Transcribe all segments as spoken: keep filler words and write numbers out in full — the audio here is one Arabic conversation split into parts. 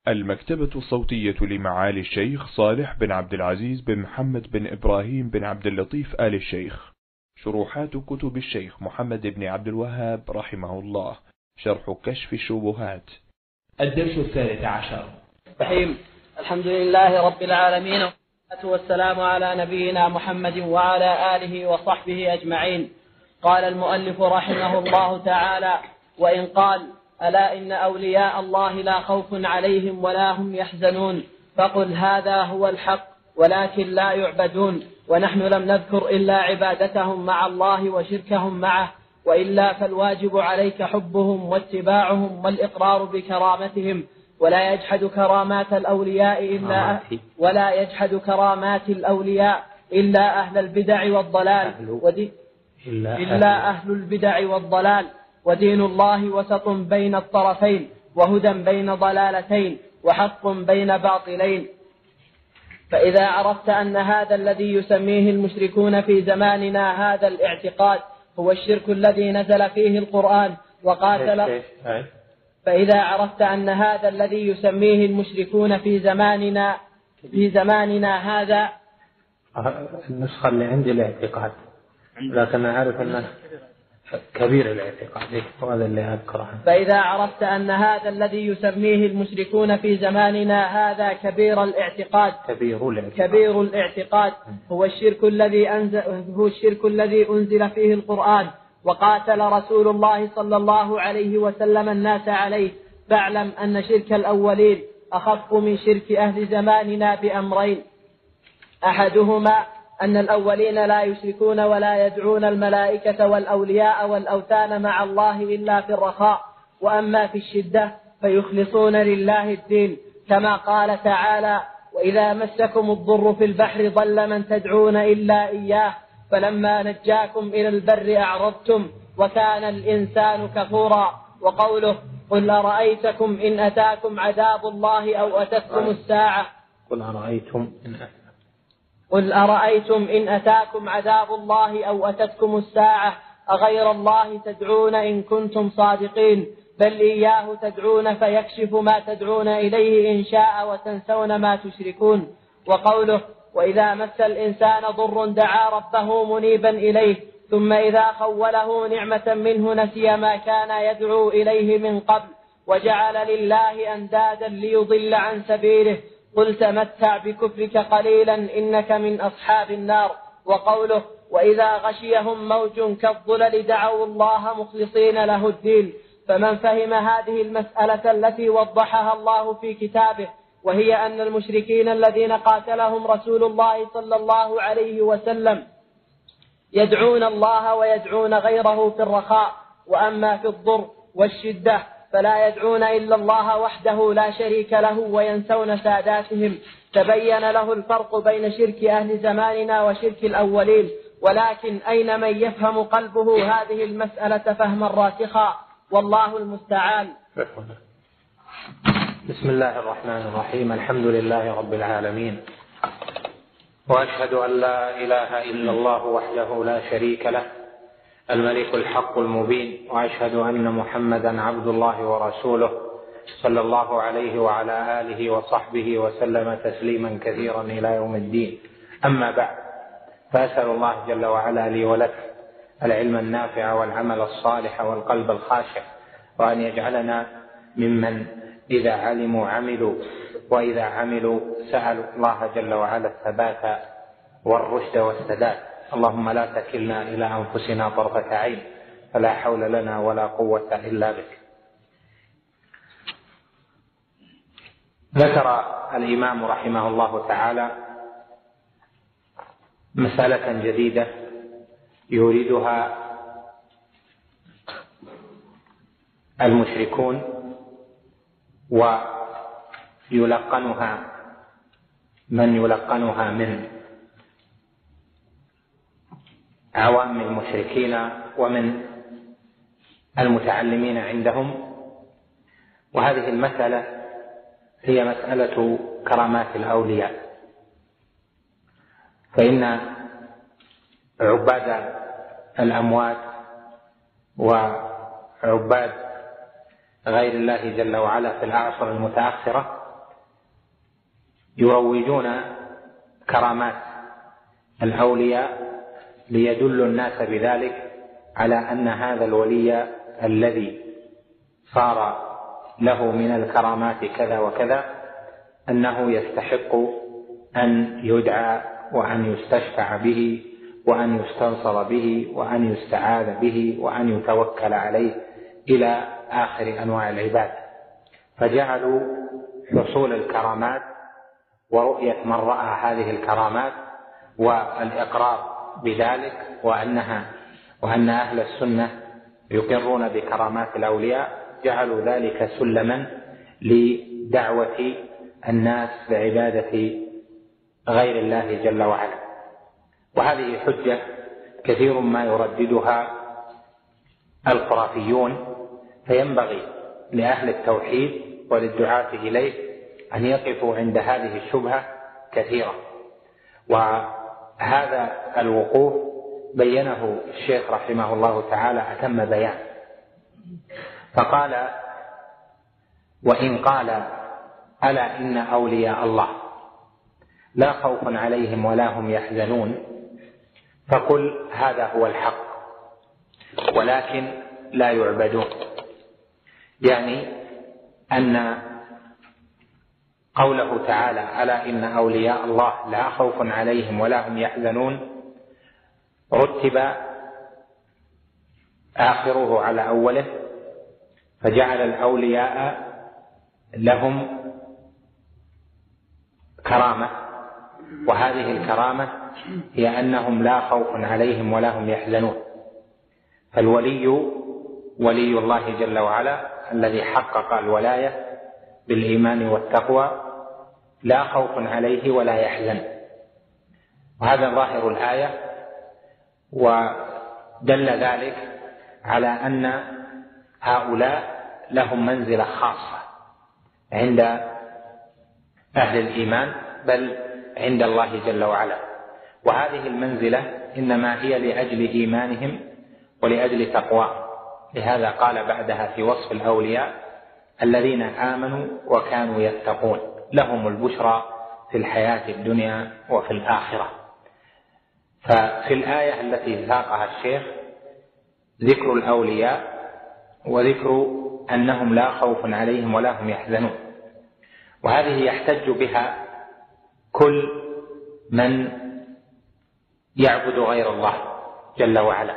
المكتبة الصوتية لمعالي الشيخ صالح بن عبد العزيز بن محمد بن إبراهيم بن عبد اللطيف آل الشيخ. شروحات كتب الشيخ محمد بن عبد الوهاب رحمه الله. شرح كشف الشبهات. الدرس الثالث عشر. رحيم. الحمد لله رب العالمين، والصلاة والسلام على نبينا محمد وعلى آله وصحبه أجمعين. قال المؤلف رحمه الله تعالى: وإن قال: ألا إن أولياء الله لا خوف عليهم ولا هم يحزنون، فقل هذا هو الحق، ولكن لا يعبدون، ونحن لم نذكر إلا عبادتهم مع الله وشركهم معه، وإلا فالواجب عليك حبهم واتباعهم والإقرار بكرامتهم، ولا يجحد كرامات الأولياء إلا ولا يجحد كرامات الأولياء إلا أهل البدع والضلال ودي إلا أهل البدع والضلال ودين الله وسط بين الطرفين، وهدى بين ضلالتين، وحق بين باطلين. فإذا عرفت أن هذا الذي يسميه المشركون في زماننا هذا الاعتقاد هو الشرك الذي نزل فيه القرآن وقاتل فإذا عرفت أن هذا الذي يسميه المشركون في زماننا في زماننا هذا النسخة اللي عندي الاعتقاد، لكن أعرف أنه كبير الاعتقاد، وهذا اللي أذكره. فإذا عرفت أن هذا الذي يسميه المشركون في زماننا هذا كبير الاعتقاد كبير الاعتقاد, كبير الاعتقاد هو الشرك الذي أنزل هو الشرك الذي أنزل فيه القرآن وقاتل رسول الله صلى الله عليه وسلم الناس عليه، فاعلم أن شرك الأولين أخف من شرك أهل زماننا بأمرين: أحدهما أن الأولين لا يشركون ولا يدعون الملائكة والأولياء والأوثان مع الله إلا في الرخاء، وأما في الشدة فيخلصون لله الدين، كما قال تعالى: وإذا مسكم الضر في البحر ضل من تدعون إلا إياه فلما نجاكم إلى البر أعرضتم وكان الإنسان كفورا. وقوله: قل أرأيتكم إن أتاكم عذاب الله أو أتتكم الساعة قل أرأيتم إن قل أرأيتم إن أتاكم عذاب الله أو أتتكم الساعة أغير الله تدعون إن كنتم صادقين، بل إياه تدعون فيكشف ما تدعون إليه إن شاء وتنسون ما تشركون. وقوله: وإذا مس الإنسان ضر دعا ربه منيبا إليه ثم إذا خوله نعمة منه نسي ما كان يدعو إليه من قبل وجعل لله أندادا ليضل عن سبيله، قل تمتع بكفرك قليلا إنك من أصحاب النار. وقوله: وإذا غشيهم موج كالظلل دعوا الله مخلصين له الدين. فمن فهم هذه المسألة التي وضحها الله في كتابه، وهي أن المشركين الذين قاتلهم رسول الله صلى الله عليه وسلم يدعون الله ويدعون غيره في الرخاء، وأما في الضر والشدة فلا يدعون إلا الله وحده لا شريك له وينسون ساداتهم، تبين له الفرق بين شرك أهل زماننا وشرك الأولين. ولكن أين من يفهم قلبه هذه المسألة فهما راسخا، والله المستعان. بسم الله الرحمن الرحيم. الحمد لله رب العالمين، وأشهد أن لا إله إلا الله وحده لا شريك له الملك الحق المبين، وأشهد أن محمدا عبد الله ورسوله صلى الله عليه وعلى آله وصحبه وسلم تسليما كثيرا إلى يوم الدين. أما بعد، فأسأل الله جل وعلا لي ولك العلم النافع والعمل الصالح والقلب الخاشع، وأن يجعلنا ممن إذا علموا عملوا، وإذا عملوا سألوا الله جل وعلا الثبات والرشد والسداد. اللهم لا تكلنا إلى أنفسنا طرفة عين، فلا حول لنا ولا قوة إلا بك. ذكر الإمام رحمه الله تعالى مسألة جديدة يريدها المشركون ويلقنها من يلقنها من عوام المشركين ومن المتعلمين عندهم. وهذه المسألة هي مسألة كرامات الأولياء، فإن عباد الأموات وعباد غير الله جل وعلا في الأعصر المتأخرة يروجون كرامات الأولياء ليدلوا الناس بذلك على أن هذا الولي الذي صار له من الكرامات كذا وكذا أنه يستحق أن يدعى وأن يستشفع به وأن يستنصر به وأن يستعاذ به وأن يتوكل عليه إلى آخر أنواع العباد. فجعلوا حصول الكرامات ورؤية من رأى هذه الكرامات والإقرار بذلك وأنها وأن أهل السنة يقرون بكرامات الأولياء جعلوا ذلك سلما لدعوة الناس بعبادة غير الله جل وعلا. وهذه حجة كثير ما يرددها الخرافيون، فينبغي لأهل التوحيد وللدعاة إليه أن يقفوا عند هذه الشبهة كثيرا. وهذا الوقوف بينه الشيخ رحمه الله تعالى أتم بيان، فقال: وإن قال ألا إن أولياء الله لا خوف عليهم ولا هم يحزنون فقل هذا هو الحق ولكن لا يعبدون. يعني أن قوله تعالى ألا إن أولياء الله لا خوف عليهم ولا هم يحزنون رتب آخره على أوله، فجعل الأولياء لهم كرامة، وهذه الكرامة هي أنهم لا خوف عليهم ولا هم يحزنون. فالولي ولي الله جل وعلا الذي حقق الولاية بالإيمان والتقوى لا خوف عليه ولا يحزن، وهذا ظاهر الآية. ودل ذلك على أن هؤلاء لهم منزلة خاصة عند أهل الإيمان بل عند الله جل وعلا، وهذه المنزلة إنما هي لأجل إيمانهم ولأجل تقوى. لهذا قال بعدها في وصف الأولياء: الذين آمنوا وكانوا يتقون لهم البشرى في الحياة الدنيا وفي الآخرة. ففي الآية التي ساقها الشيخ ذكر الأولياء وذكر أنهم لا خوف عليهم ولا هم يحزنون، وهذه يحتج بها كل من يعبد غير الله جل وعلا،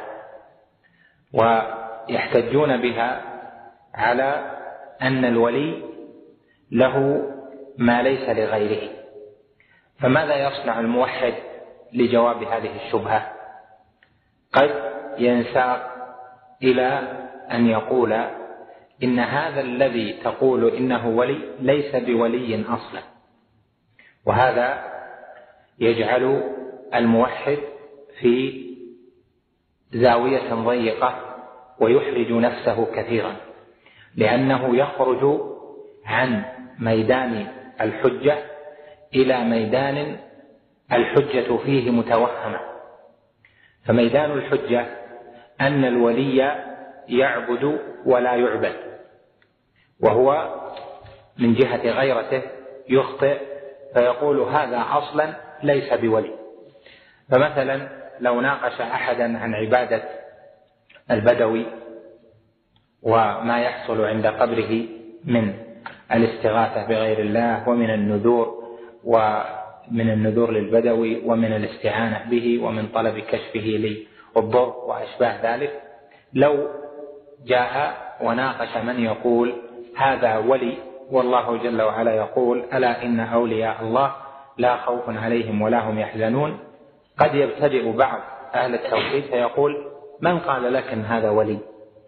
ويحتجون بها على أن الولي له ما ليس لغيره. فماذا يصنع الموحد لجواب هذه الشبهة؟ قد ينساق إلى أن يقول إن هذا الذي تقول إنه ولي ليس بولي أصلا، وهذا يجعل الموحد في زاوية ضيقة ويحرج نفسه كثيرا، لأنه يخرج عن ميدان الحجة إلى ميدان الحجة فيه متوهمة. فميدان الحجة أن الولي يعبد ولا يعبد، وهو من جهة غيرته يخطئ فيقول هذا أصلا ليس بولي. فمثلا لو ناقش أحدا عن عبادة البدوي وما يحصل عند قبره من الاستغاثة بغير الله ومن النذور ومن النذور للبدوي ومن الاستعانة به ومن طلب كشفه للضر وأشباه ذلك، لو جاء وناقش من يقول هذا ولي والله جل وعلا يقول ألا إن أولياء الله لا خوف عليهم ولا هم يحزنون، قد يبتدئ بعض أهل التوحيد فيقول من قال لك إن هذا ولي؟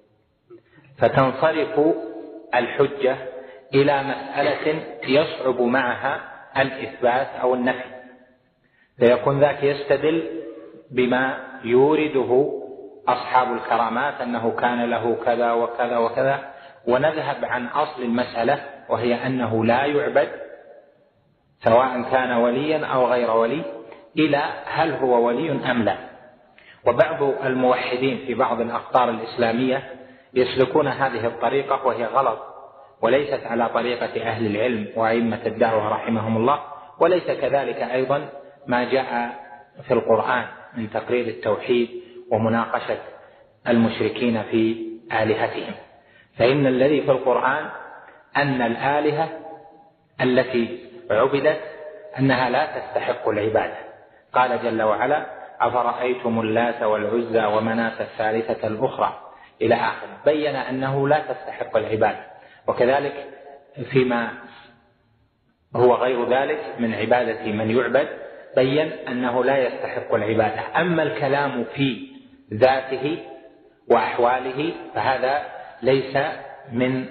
فتنصرف الحجة إلى مسألة يصعب معها الإثبات أو النفي، فيكون ذاك يستدل بما يورده أصحاب الكرامات أنه كان له كذا وكذا وكذا، ونذهب عن أصل المسألة وهي أنه لا يعبد سواء كان وليا أو غير ولي إلى هل هو ولي أم لا. وبعض الموحدين في بعض الأقطار الإسلامية يسلكون هذه الطريقة وهي غلط وليست على طريقة أهل العلم وأئمة الدعوة رحمهم الله، وليس كذلك أيضا ما جاء في القرآن من تقرير التوحيد ومناقشة المشركين في آلهتهم. فإن الذي في القرآن أن الآلهة التي عبدت أنها لا تستحق العبادة. قال جل وعلا: أفرأيتم اللات والعزى ومناة الثالثة الأخرى إلى آخر، بين أنه لا تستحق العبادة. وكذلك فيما هو غير ذلك من عبادة من يعبد بين أنه لا يستحق العبادة. أما الكلام في ذاته وأحواله فهذا ليس من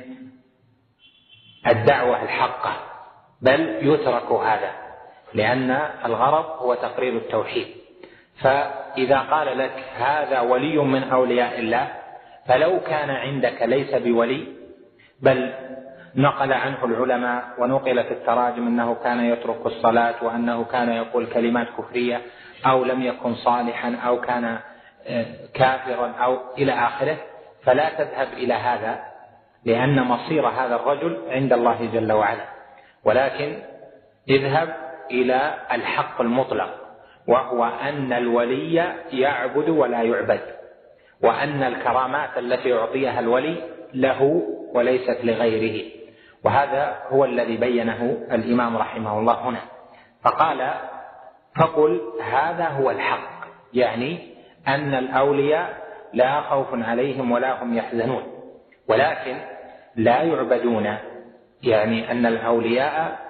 الدعوة الحقة، بل يترك هذا، لأن الغرض هو تقرير التوحيد. فإذا قال لك هذا ولي من أولياء الله، فلو كان عندك ليس بولي، بل نقل عنه العلماء ونقل في التراجم أنه كان يترك الصلاة وأنه كان يقول كلمات كفرية أو لم يكن صالحا أو كان كافرا أو إلى آخره، فلا تذهب إلى هذا، لأن مصير هذا الرجل عند الله جل وعلا، ولكن اذهب إلى الحق المطلق، وهو أن الولي يعبد ولا يعبد، وأن الكرامات التي يعطيها الولي له وليست لغيره. وهذا هو الذي بينه الإمام رحمه الله هنا، فقال: فقل هذا هو الحق، يعني أن الأولياء لا خوف عليهم ولا هم يحزنون، ولكن لا يعبدون، يعني أن الأولياء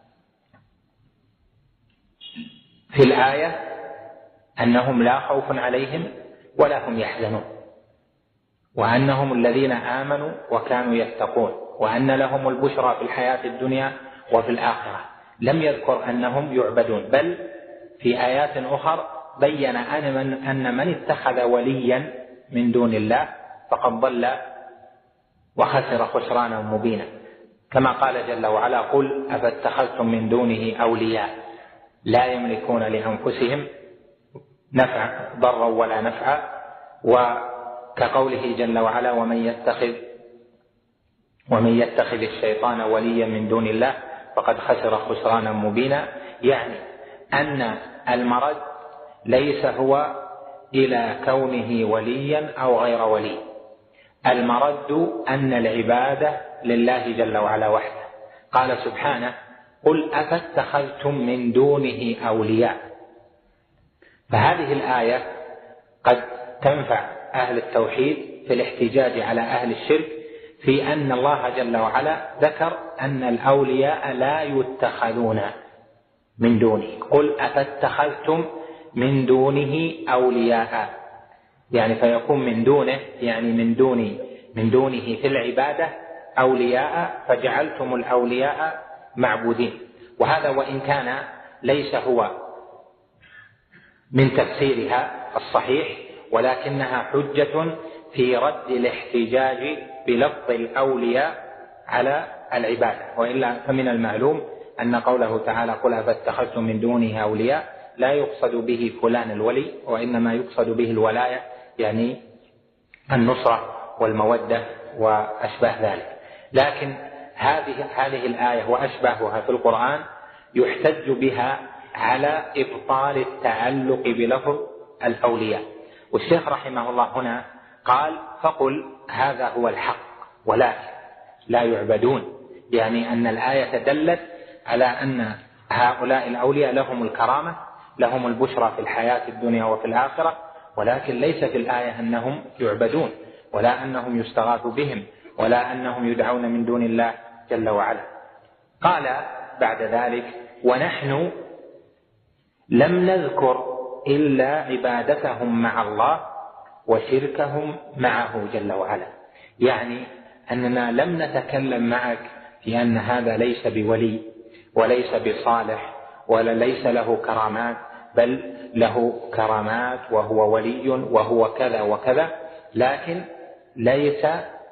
في الآية أنهم لا خوف عليهم ولا هم يحزنون، وأنهم الذين آمنوا وكانوا يتقون، وأن لهم البشرى في الحياة الدنيا وفي الآخرة. لم يذكر أنهم يعبدون، بل في آيات أخرى بين أن من, أن من اتخذ وليا من دون الله فقد ضل وخسر خسرانا مبينا، كما قال جل وعلا: قل أفاتخذتم من دونه أولياء لا يملكون لأنفسهم نفع ضرا ولا نفعا، وكقوله جل وعلا: ومن يتخذ ومن يتخذ الشيطان وليا من دون الله فقد خسر خسرانا مبينا. يعني أن المرد ليس هو إلى كونه وليا أو غير ولي، المرد أن العبادة لله جل وعلا وحده. قال سبحانه: قل أفاتخذتم من دونه أولياء. فهذه الآية قد تنفع أهل التوحيد في الاحتجاج على أهل الشرك في أن الله جل وعلا ذكر أن الأولياء لا يتخذون من دونه. قل أفاتخذتم من دونه أولياء، يعني فيكون من دونه، يعني من دون من دونه في العبادة أولياء، فجعلتم الأولياء معبودين. وهذا وإن كان ليس هو من تفسيرها الصحيح، ولكنها حجة في رد الاحتجاج بلفظ الأولياء على العبادة. وإلا فمن المعلوم أن قوله تعالى: قل أفاتخذتم من دونه أولياء لا يقصد به فلان الولي، وإنما يقصد به الولاية، يعني النصرة والمودة وأشباه ذلك. لكن هذه هذه الآية وأشباهها في القرآن يحتج بها على إبطال التعلق بلفظ الأولياء. والشيخ رحمه الله هنا قال: فقل هذا هو الحق ولكن لا يعبدون، يعني أن الآية دلت على أن هؤلاء الأولياء لهم الكرامة، لهم البشرى في الحياة الدنيا وفي الآخرة، ولكن ليس في الآية أنهم يعبدون، ولا أنهم يستغاث بهم، ولا أنهم يدعون من دون الله جل وعلا. قال بعد ذلك: ونحن لم نذكر إلا عبادتهم مع الله وشركهم معه جل وعلا، يعني أننا لم نتكلم معك في أن هذا ليس بولي وليس بصالح ولا ليس له كرامات، بل له كرامات وهو ولي وهو كذا وكذا، لكن ليس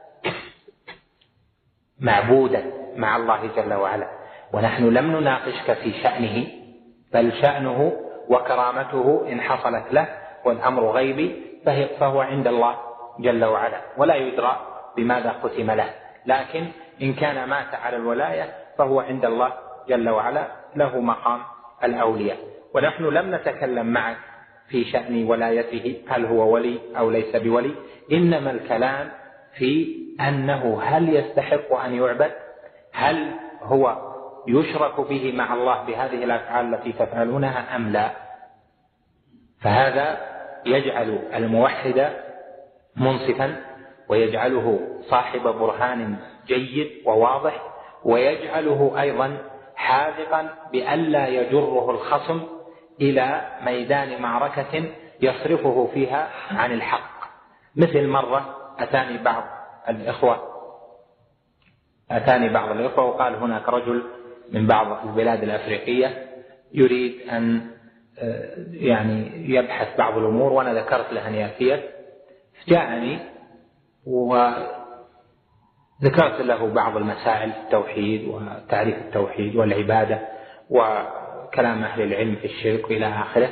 معبودا مع الله جل وعلا. ونحن لم نناقشك في شأنه، بل شأنه وكرامته إن حصلت له والأمر غيبي فهو عند الله جل وعلا، ولا يدرى بماذا ختم له، لكن إن كان مات على الولاية فهو عند الله جل وعلا له مقام الأولياء. ونحن لم نتكلم معك في شأن ولايته هل هو ولي أو ليس بولي، إنما الكلام في أنه هل يستحق أن يعبد، هل هو يشرك به مع الله بهذه الأفعال التي تفعلونها أم لا. فهذا يجعل الموحد منصفا، ويجعله صاحب برهان جيد وواضح، ويجعله أيضا حاذقا بألا يجره الخصم إلى ميدان معركة يصرفه فيها عن الحق. مثل مرة أتاني بعض الإخوة أتاني بعض الإخوة وقال هناك رجل من بعض البلاد الأفريقية يريد أن يعني يبحث بعض الأمور، وأنا ذكرت له أن يأتي، جاءني وذكرت له بعض المسائل التوحيد وتعريف التوحيد والعبادة وكلام أهل العلم في الشرك وإلى آخره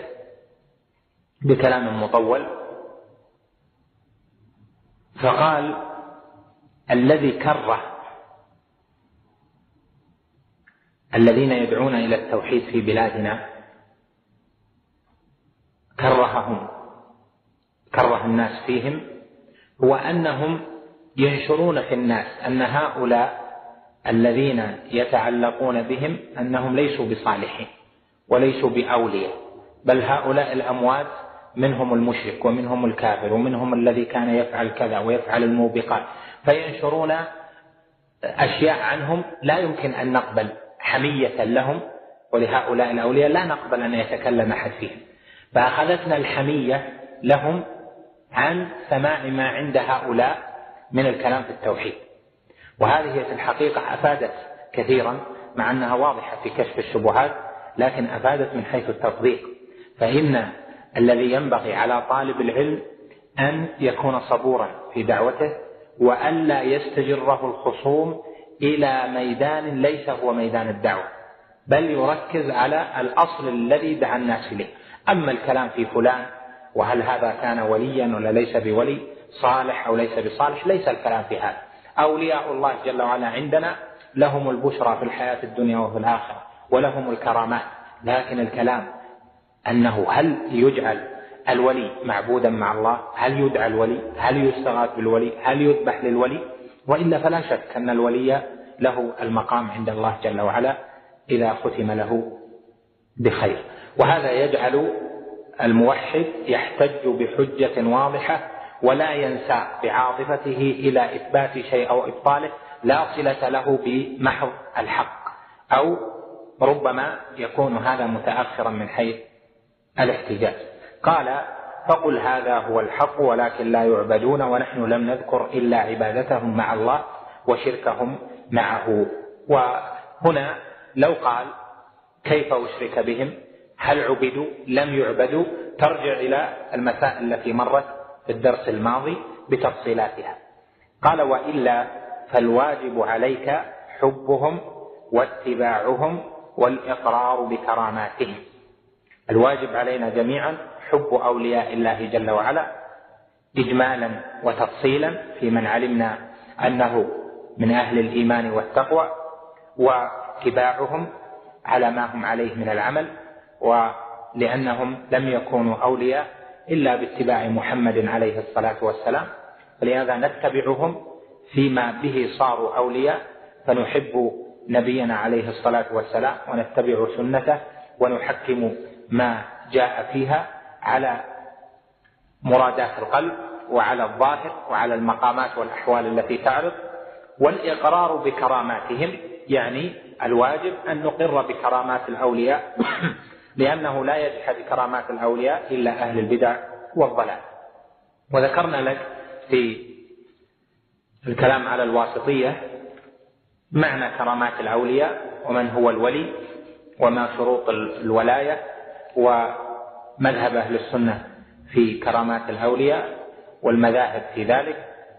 بكلام مطول. فقال الذي كره الذين يدعون إلى التوحيد في بلادنا كرههم كره الناس فيهم هو أنهم ينشرون في الناس أن هؤلاء الذين يتعلقون بهم أنهم ليسوا بصالحين وليسوا بأولياء، بل هؤلاء الأموات منهم المشرك ومنهم الكافر ومنهم الذي كان يفعل كذا ويفعل الموبقات، فينشرون أشياء عنهم لا يمكن أن نقبل حمية لهم، ولهؤلاء الأولياء لا نقبل أن يتكلم أحد فيهم. فأخذتنا الحمية لهم عن سماع ما عند هؤلاء من الكلام في التوحيد. وهذه في الحقيقة أفادت كثيرا، مع أنها واضحة في كشف الشبهات، لكن أفادت من حيث التطبيق. فإن الذي ينبغي على طالب العلم أن يكون صبورا في دعوته، وألا يستجره الخصوم إلى ميدان ليس هو ميدان الدعوة، بل يركز على الأصل الذي دعا الناس إليه. أما الكلام في فلان وهل هذا كان وليا ولا ليس بولي، صالح أو ليس بصالح، ليس الكلام في هذا. أولياء الله جل وعلا عندنا لهم البشرى في الحياة الدنيا وفي الآخرة، ولهم الكرامات، لكن الكلام أنه هل يجعل الولي معبودا مع الله، هل يدعى الولي، هل يستغاث بالولي، هل يذبح للولي، وإلا فلا شك أن الولي له المقام عند الله جل وعلا إذا ختم له بخير. وهذا يجعل الموحد يحتج بحجة واضحة، ولا ينسى بعاطفته إلى إثبات شيء أو إبطاله لا صلة له بمحض الحق، أو ربما يكون هذا متأخرا من حيث الاحتجاج. قال فقل هذا هو الحق ولكن لا يعبدون، ونحن لم نذكر إلا عبادتهم مع الله وشركهم معه. وهنا لو قال كيف أشرك بهم، هل عبدوا لم يعبدوا، ترجع إلى المسائل التي مرت في الدرس الماضي بتفصيلاتها. قال وإلا فالواجب عليك حبهم واتباعهم والإقرار بكراماتهم. الواجب علينا جميعا حب أولياء الله جل وعلا إجمالا وتفصيلا في من علمنا أنه من أهل الإيمان والتقوى، واتباعهم على ما هم عليه من العمل، ولأنهم لم يكونوا أولياء إلا باتباع محمد عليه الصلاة والسلام، فلهذا نتبعهم فيما به صاروا أولياء، فنحب نبينا عليه الصلاة والسلام ونتبع سنته ونحكم ما جاء فيها على مرادات القلب وعلى الظاهر وعلى المقامات والأحوال التي تعرض. والإقرار بكراماتهم يعني الواجب أن نقر بكرامات الأولياء لأنه لا يجحد كرامات الأولياء إلا أهل البدع والضلال. وذكرنا لك في الكلام على الواسطية معنى كرامات الأولياء ومن هو الولي وما شروط الولاية ومذهب أهل السنة في كرامات الأولياء والمذاهب في ذلك،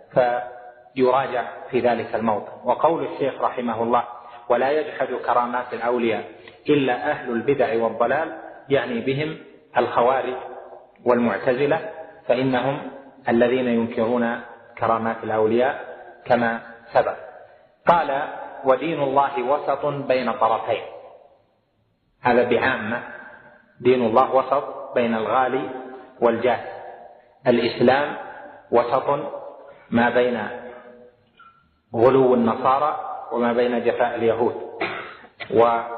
فيراجع في ذلك الموضع. وقول الشيخ رحمه الله ولا يجحد كرامات الأولياء إلا أهل البدع والضلال يعني بهم الخوارج والمعتزلة، فإنهم الذين ينكرون كرامات الأولياء كما سبق. قال ودين الله وسط بين طرفين. هذا بعامة. دين الله وسط بين الغالي والجاف. الإسلام وسط ما بين غلو النصارى وما بين جفاء اليهود، وأهل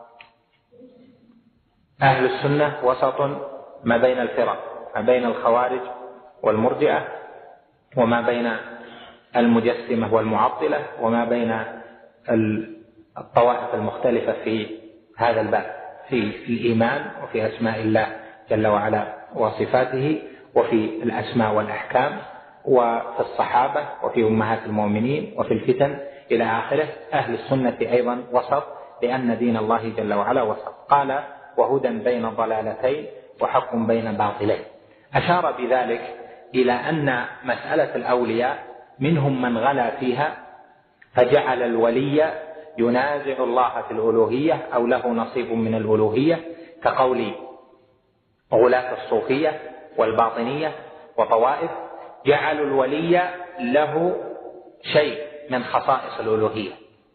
السنة وسط ما بين الفرق، ما بين الخوارج والمرجئة، وما بين المجسمة والمعطلة، وما بين الطوائف المختلفة في هذا الباب، في الإيمان وفي أسماء الله جل وعلا وصفاته، وفي الأسماء والأحكام، وفي الصحابة، وفي أمهات المؤمنين، وفي الفتن إلى آخره. أهل السنة أيضا وسط، لأن دين الله جل وعلا وسط. قال: وهدى بين ضلالتين وحق بين باطلين. أشار بذلك إلى أن مسألة الأولياء منهم من غلا فيها فجعل الولي ينازع الله في الألوهية أو له نصيب من الألوهية، كقول غلاة الصوفية والباطنية وطوائف، جعلوا الولي له شيء من خصائص الألوهية،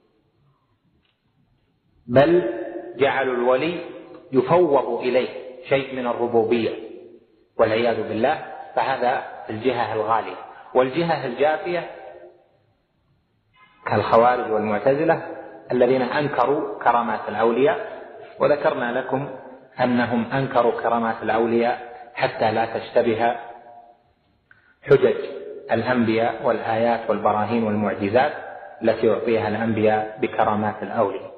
بل جعلوا الولي يفوض إليه شيء من الربوبية والعياذ بالله. فهذا الجهة الغالية. والجهة الجافية كالخوارج والمعتزلة الذين أنكروا كرامات الأولياء، وذكرنا لكم أنهم أنكروا كرامات الأولياء حتى لا تشتبه حجج الأنبياء والآيات والبراهين والمعجزات التي يعطيها الأنبياء بكرامات الأولياء.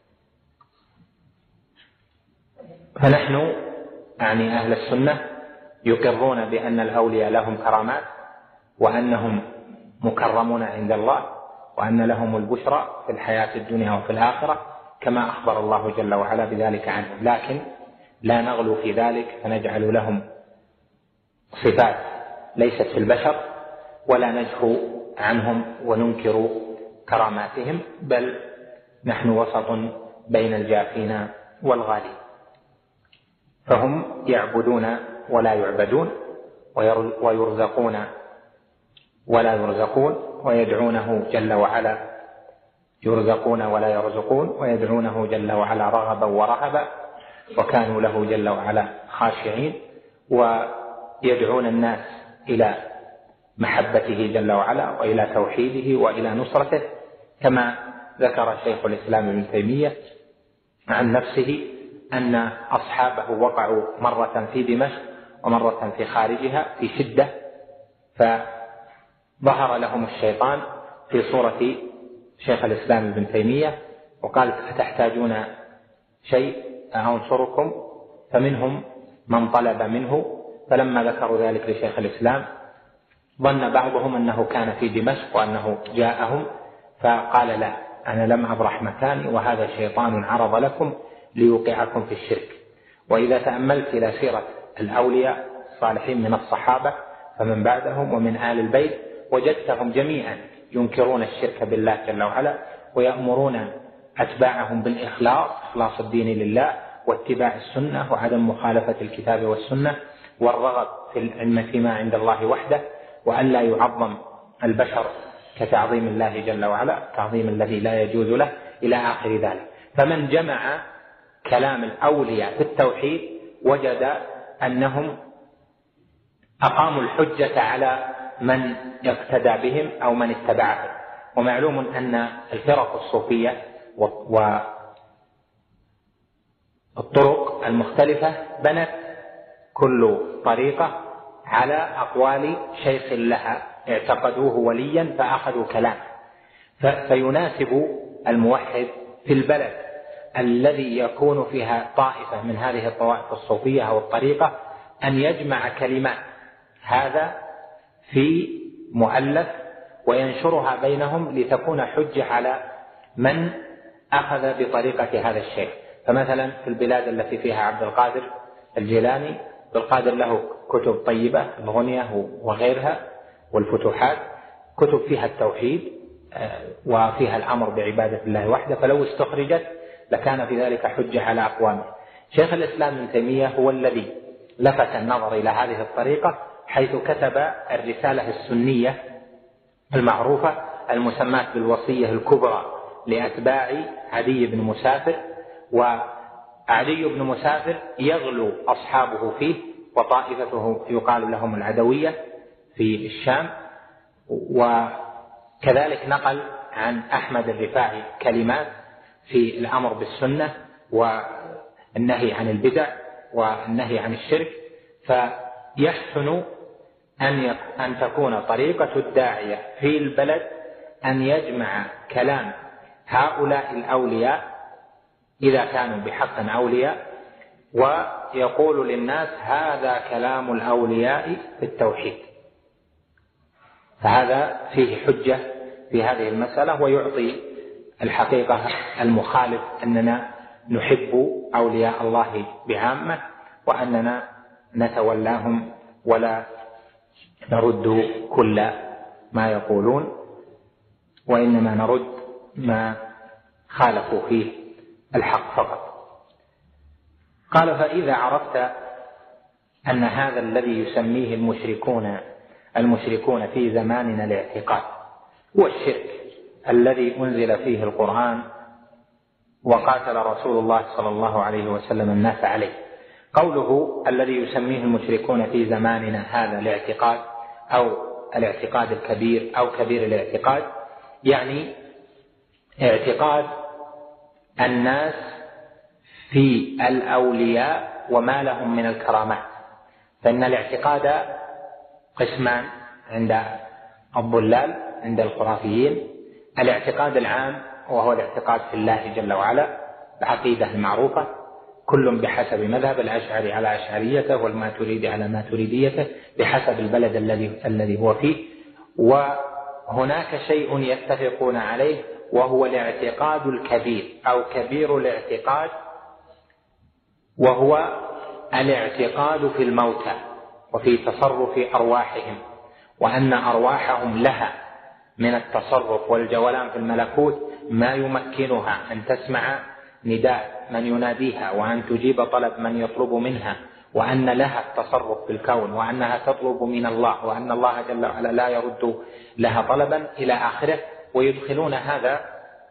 فنحن يعني أهل السنة يقرون بأن الأولياء لهم كرامات، وأنهم مكرمون عند الله، وأن لهم البشرى في الحياة الدنيا وفي الآخرة كما أخبر الله جل وعلا بذلك عنهم، لكن لا نغلو في ذلك فنجعل لهم صفات ليست في البشر، ولا نجهو عنهم وننكر كراماتهم، بل نحن وسط بين الجافين والغالين. فهم يعبدون ولا يعبدون، ويرزقون ولا يرزقون، ويدعونه جل وعلا يرزقون ولا يرزقون، ويدعونه جل وعلا رغبا ورهبا، وكانوا له جل وعلا خاشعين، ويدعون الناس إلى محبته جل وعلا وإلى توحيده وإلى نصرته، كما ذكر شيخ الإسلام ابن تيمية عن نفسه أن أصحابه وقعوا مرة في دمشق ومرة في خارجها في شدة، فظهر لهم الشيطان في صورة شيخ الإسلام ابن تيمية وقال: أتحتاجون شيء أنصركم؟ فمنهم من طلب منه، فلما ذكروا ذلك لشيخ الإسلام ظن بعضهم أنه كان في دمشق وأنه جاءهم، فقال: لا، أنا لم أبرح مكاني، وهذا شيطان عرض لكم ليوقعكم في الشرك. وإذا تأملت إلى سيرة الأولياء الصالحين من الصحابة فمن بعدهم ومن آل البيت وجدتهم جميعا ينكرون الشرك بالله جل وعلا، ويأمرون أتباعهم بالإخلاص، إخلاص الدين لله، واتباع السنة، وعدم مخالفة الكتاب والسنة، والرغب في العلم فيما عند الله وحده، وأن لا يعظم البشر كتعظيم الله جل وعلا، تعظيم الذي لا يجوز له، إلى آخر ذلك. فمن جمع كلام الأولياء في التوحيد وجد أنهم أقاموا الحجة على من اقتدى بهم أو من اتبعهم. ومعلوم أن الفرق الصوفية والطرق المختلفة بنت كل طريقة على أقوال شيخ لها اعتقدوه وليا فأخذوا كلامه، فيناسب الموحد في البلد الذي يكون فيها طائفة من هذه الطوائف الصوفية أو الطريقة أن يجمع كلمات هذا في مؤلف وينشرها بينهم لتكون حجة على من أخذ بطريقة هذا الشيخ. فمثلا في البلاد التي فيها عبد القادر الجيلاني، عبد القادر له كتب طيبة، الغنية وغيرها والفتوحات، كتب فيها التوحيد وفيها الأمر بعبادة الله وحده، فلو استخرجت لكان في ذلك حجة على أقوامه. شيخ الإسلام ابن تيمية هو الذي لفت النظر إلى هذه الطريقة، حيث كتب الرسالة السنية المعروفة المسماة بالوصية الكبرى لأتباع عدي بن مسافر، وأورد عدي بن مسافر يغلو أصحابه فيه، وطائفته يقال لهم العدوية في الشام. وكذلك نقل عن أحمد الرفاعي كلمات في الأمر بالسنة والنهي عن البدع والنهي عن الشرك. فيحسن أن أن تكون طريقة الداعية في البلد أن يجمع كلام هؤلاء الأولياء إذا كانوا بحق أولياء، ويقول للناس هذا كلام الأولياء في التوحيد. فهذا فيه حجة في هذه المسألة، ويعطي الحقيقة المخالف أننا نحب أولياء الله بعامة، وأننا نتولاهم ولا نرد كل ما يقولون، وإنما نرد ما خالفوا فيه الحق فقط. قال: فإذا عرفت أن هذا الذي يسميه المشركون المشركون في زماننا الاعتقاد هو الشرك الذي أنزل فيه القرآن وقاتل رسول الله صلى الله عليه وسلم الناس عليه. قوله الذي يسميه المشركون في زماننا هذا الاعتقاد أو الاعتقاد الكبير أو كبير الاعتقاد، يعني اعتقاد الناس في الأولياء وما لهم من الكرامات. فإن الاعتقاد قسمان عند الضلال، عند الخرافيين: الاعتقاد العام وهو الاعتقاد في الله جل وعلا، العقيدة المعروفة، كل بحسب مذهب، الأشعري على أشعريته والماتريدي على ماتريديته بحسب البلد الذي الذي هو فيه. وهناك شيء يتفقون عليه وهو الاعتقاد الكبير أو كبير الاعتقاد، وهو الاعتقاد في الموتى وفي تصرف أرواحهم، وأن أرواحهم لها من التصرف والجولان في الملكوت ما يمكنها أن تسمع نداء من يناديها، وأن تجيب طلب من يطلب منها، وأن لها التصرف في الكون، وأنها تطلب من الله، وأن الله جل وعلا لا يرد لها طلبا إلى آخره. ويدخلون هذا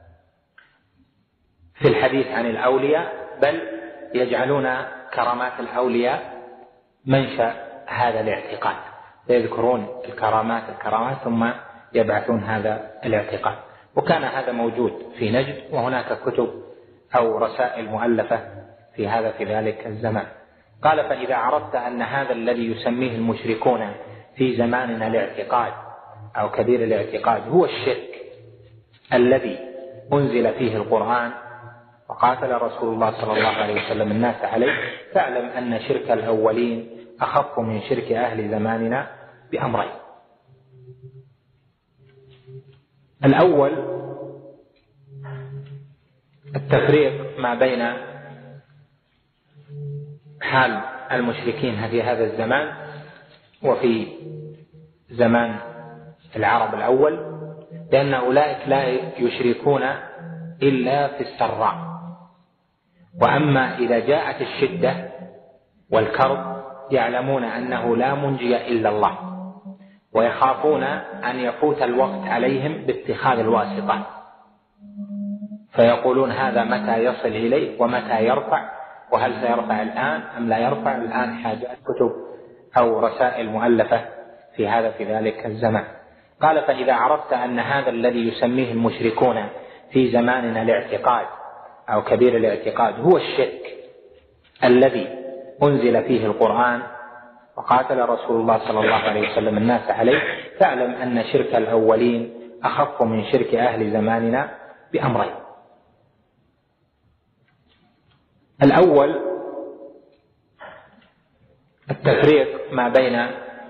في الحديث عن الأولياء، بل يجعلون كرامات الأولياء منشأ هذا الاعتقاد، فيذكرون الكرامات الكرامات ثم يبعثون هذا الاعتقاد. وكان هذا موجود في نجد، وهناك كتب أو رسائل مؤلفة في هذا في ذلك الزمان. قال: فإذا عرفت أن هذا الذي يسميه المشركون في زماننا الاعتقاد أو كبير الاعتقاد هو الشرك الذي أنزل فيه القرآن وقاتل رسول الله صلى الله عليه وسلم الناس عليه، فاعلم أن شرك الأولين أخف من شرك أهل زماننا بأمرين. الأول التفريق ما بين حال المشركين في هذا الزمان وفي زمان العرب الأول، لأن أولئك لا يشركون إلا في السراء، وأما إذا جاءت الشدة والكرب يعلمون أنه لا منجي إلا الله، ويخافون أن يفوت الوقت عليهم باتخاذ الواسطة، فيقولون هذا متى يصل إليه ومتى يرفع، وهل سيرفع الآن أم لا يرفع الآن. حاجات كتب أو رسائل مؤلفة في هذا في ذلك الزمان. قال: فإذا عرفت أن هذا الذي يسميه المشركون في زماننا الاعتقاد أو كبير الاعتقاد هو الشرك الذي أنزل فيه القرآن وقاتل رسول الله صلى الله عليه وسلم الناس عليه، فاعلم أن شرك الأولين أخف من شرك أهل زماننا بأمرين. الأول التفريق ما بين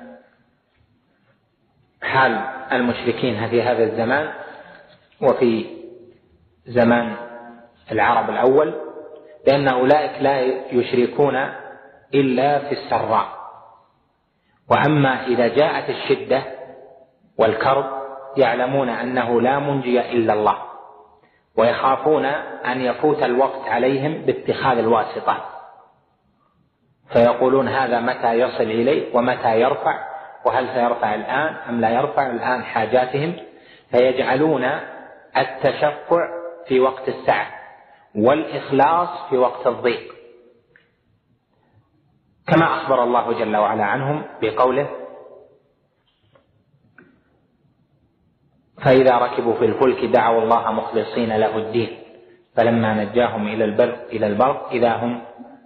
حال المشركين في هذا الزمان وفي زمان العرب الأول، لأن أولئك لا يشركون إلا في السراء، وأما إذا جاءت الشدة والكرب يعلمون أنه لا منجي إلا الله، ويخافون أن يفوت الوقت عليهم باتخاذ الواسطة، فيقولون هذا متى يصل إليه ومتى يرفع، وهل سيرفع الآن أم لا يرفع الآن حاجاتهم، فيجعلون التشفع في وقت السعة والإخلاص في وقت الضيق. كما أخبر الله جل وعلا عنهم بقوله: فإذا ركبوا في الفلك دعوا الله مخلصين له الدين فلما نجاهم إلى البر إلى البر إذا هم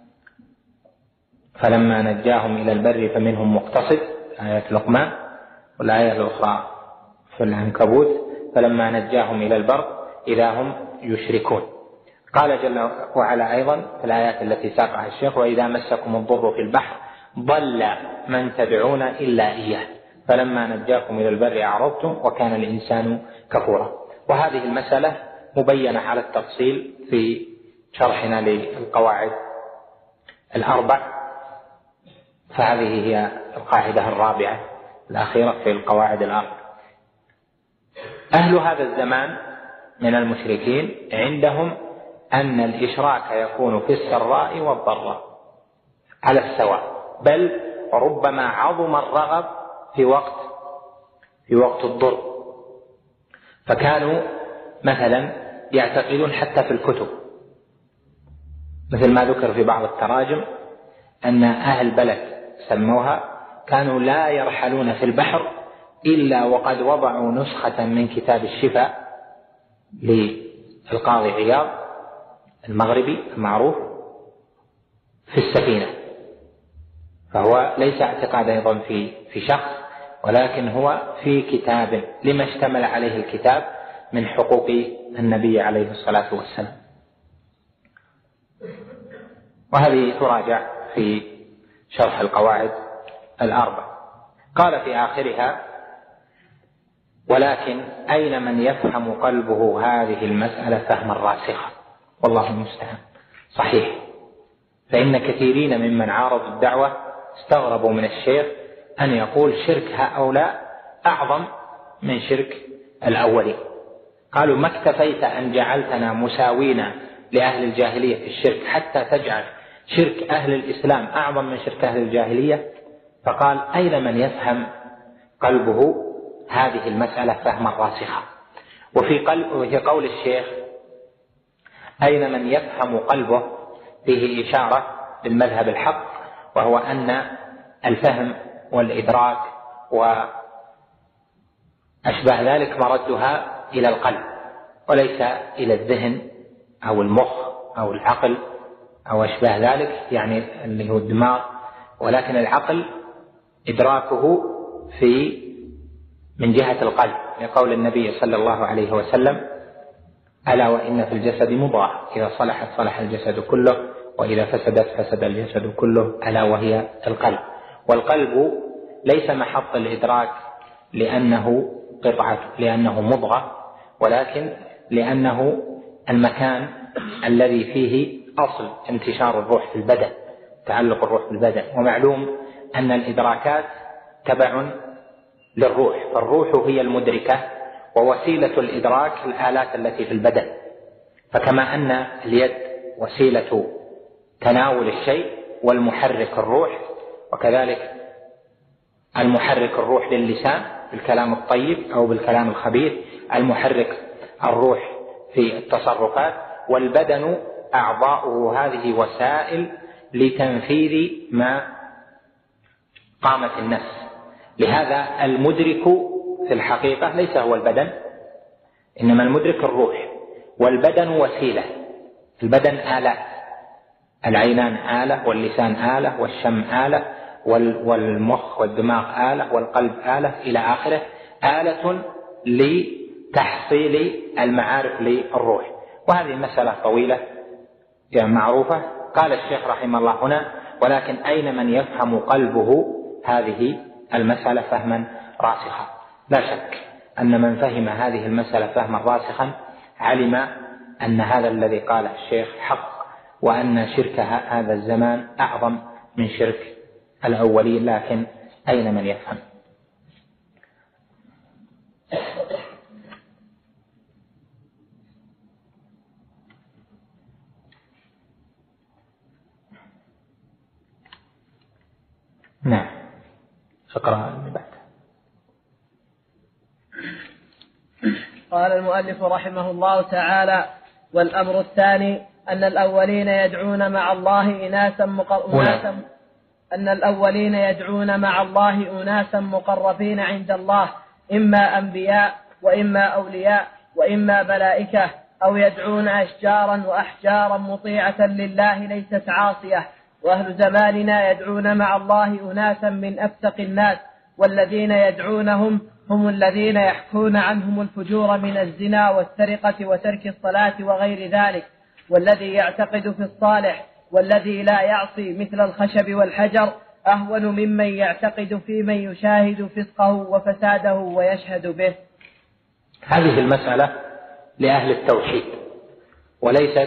فلما نجاهم إلى البر فمنهم مقتصد، آية لقمان، والآية الأخرى في العنكبوت: فلما نجاهم إلى البر إذا هم يشركون. قال جل وعلا أيضا في الآيات التي ساقها الشيخ: وإذا مسكم الضر في البحر ضل من تدعون إلا إياه فلما نجاكم إلى البر أعرضتم وكان الإنسان كفورا. وهذه المسألة مبينة على التفصيل في شرحنا للقواعد الأربع، فهذه هي القاعدة الرابعة الأخيرة في القواعد الأربع. أهل هذا الزمان من المشركين عندهم أن الإشراك يكون في السراء والضراء على السواء، بل ربما عظم الرغب في وقت في وقت الضر، فكانوا مثلا يعتقدون حتى في الكتب، مثل ما ذكر في بعض التراجم أن أهل بلد سموها كانوا لا يرحلون في البحر إلا وقد وضعوا نسخة من كتاب الشفاء للقاضي عياض المغربي المعروف في السفينة. فهو ليس اعتقاد أيضا في في شخص، ولكن هو في كتاب لما اشتمل عليه الكتاب من حقوق النبي عليه الصلاة والسلام. وهذه تراجع في شرح القواعد الأربع. قال في آخرها: ولكن أين من يفهم قلبه هذه المسألة فهما راسخا، والله المستعان. صحيح، فإن كثيرين ممن عارضوا الدعوة استغربوا من الشيخ أن يقول شرك هؤلاء أعظم من شرك الأولين. قالوا: ما اكتفيت أن جعلتنا مساوين لأهل الجاهلية في الشرك حتى تجعل شرك أهل الإسلام أعظم من شرك أهل الجاهلية؟ فقال: أين من يفهم قلبه هذه المسألة فهما راسخا. وفي, قلب وفي قول الشيخ: أين من يفهم قلبه، فيه إشارة للمذهب الحق، وهو أن الفهم والإدراك وأشبه ذلك مردها إلى القلب وليس إلى الذهن أو المخ أو العقل أو أشبه ذلك، يعني اللي هو الدماغ، ولكن العقل إدراكه في من جهة القلب، لقول النبي صلى الله عليه وسلم: ألا وإن في الجسد مضغة إذا صلحت صلح الجسد كله وإذا فسدت فسد الجسد كله ألا وهي القلب. والقلب ليس محط الإدراك لأنه قطعة لأنه مضغة، ولكن لأنه المكان الذي فيه أصل انتشار الروح في البدن، تعلق الروح بالبدن. ومعلوم أن الإدراكات تبع للروح، فالروح هي المدركة ووسيلة الإدراك الآلات التي في البدن. فكما أن اليد وسيلة تناول الشيء والمحرك الروح، وكذلك المحرك الروح للسان بالكلام الطيب أو بالكلام الخبيث، المحرك الروح في التصرفات، والبدن أعضاؤه هذه وسائل لتنفيذ ما قامت النفس. لهذا المدرك في الحقيقة ليس هو البدن، إنما المدرك الروح، والبدن وسيلة. البدن آلات، العينان آلة، واللسان آلة، والشم آلة، والمخ والدماغ آلة، والقلب آلة إلى آخره، آلة لتحصيل المعارف للروح. وهذه مسألة طويلة يعني معروفة. قال الشيخ رحمه الله هنا: ولكن أين من يفهم قلبه هذه المسألة فهما راسخا. لا شك أن من فهم هذه المسألة فهما راسخا علم أن هذا الذي قاله الشيخ حق، وأن شرك هذا الزمان أعظم من شرك الأولين. لكن أين من يفهم؟ نعم، اقرأ اللي بعده. قال المؤلف رحمه الله تعالى: والأمر الثاني أن الأولين يدعون مع الله إناسا مقربين. أن الأولين يدعون مع الله أناسا مقربين عند الله، إما أنبياء وإما أولياء وإما ملائكة، أو يدعون أشجارا وأحجارا مطيعة لله ليست عاصية. وأهل زماننا يدعون مع الله أناسا من أفسق الناس، والذين يدعونهم هم الذين يحكون عنهم الفجور من الزنا والسرقة وترك الصلاة وغير ذلك. والذي يعتقد في الصالح والذي لا يعصي مثل الخشب والحجر أهون ممن يعتقد في من يشاهد فسقه وفساده ويشهد به. هذه المسألة لأهل التوحيد وليست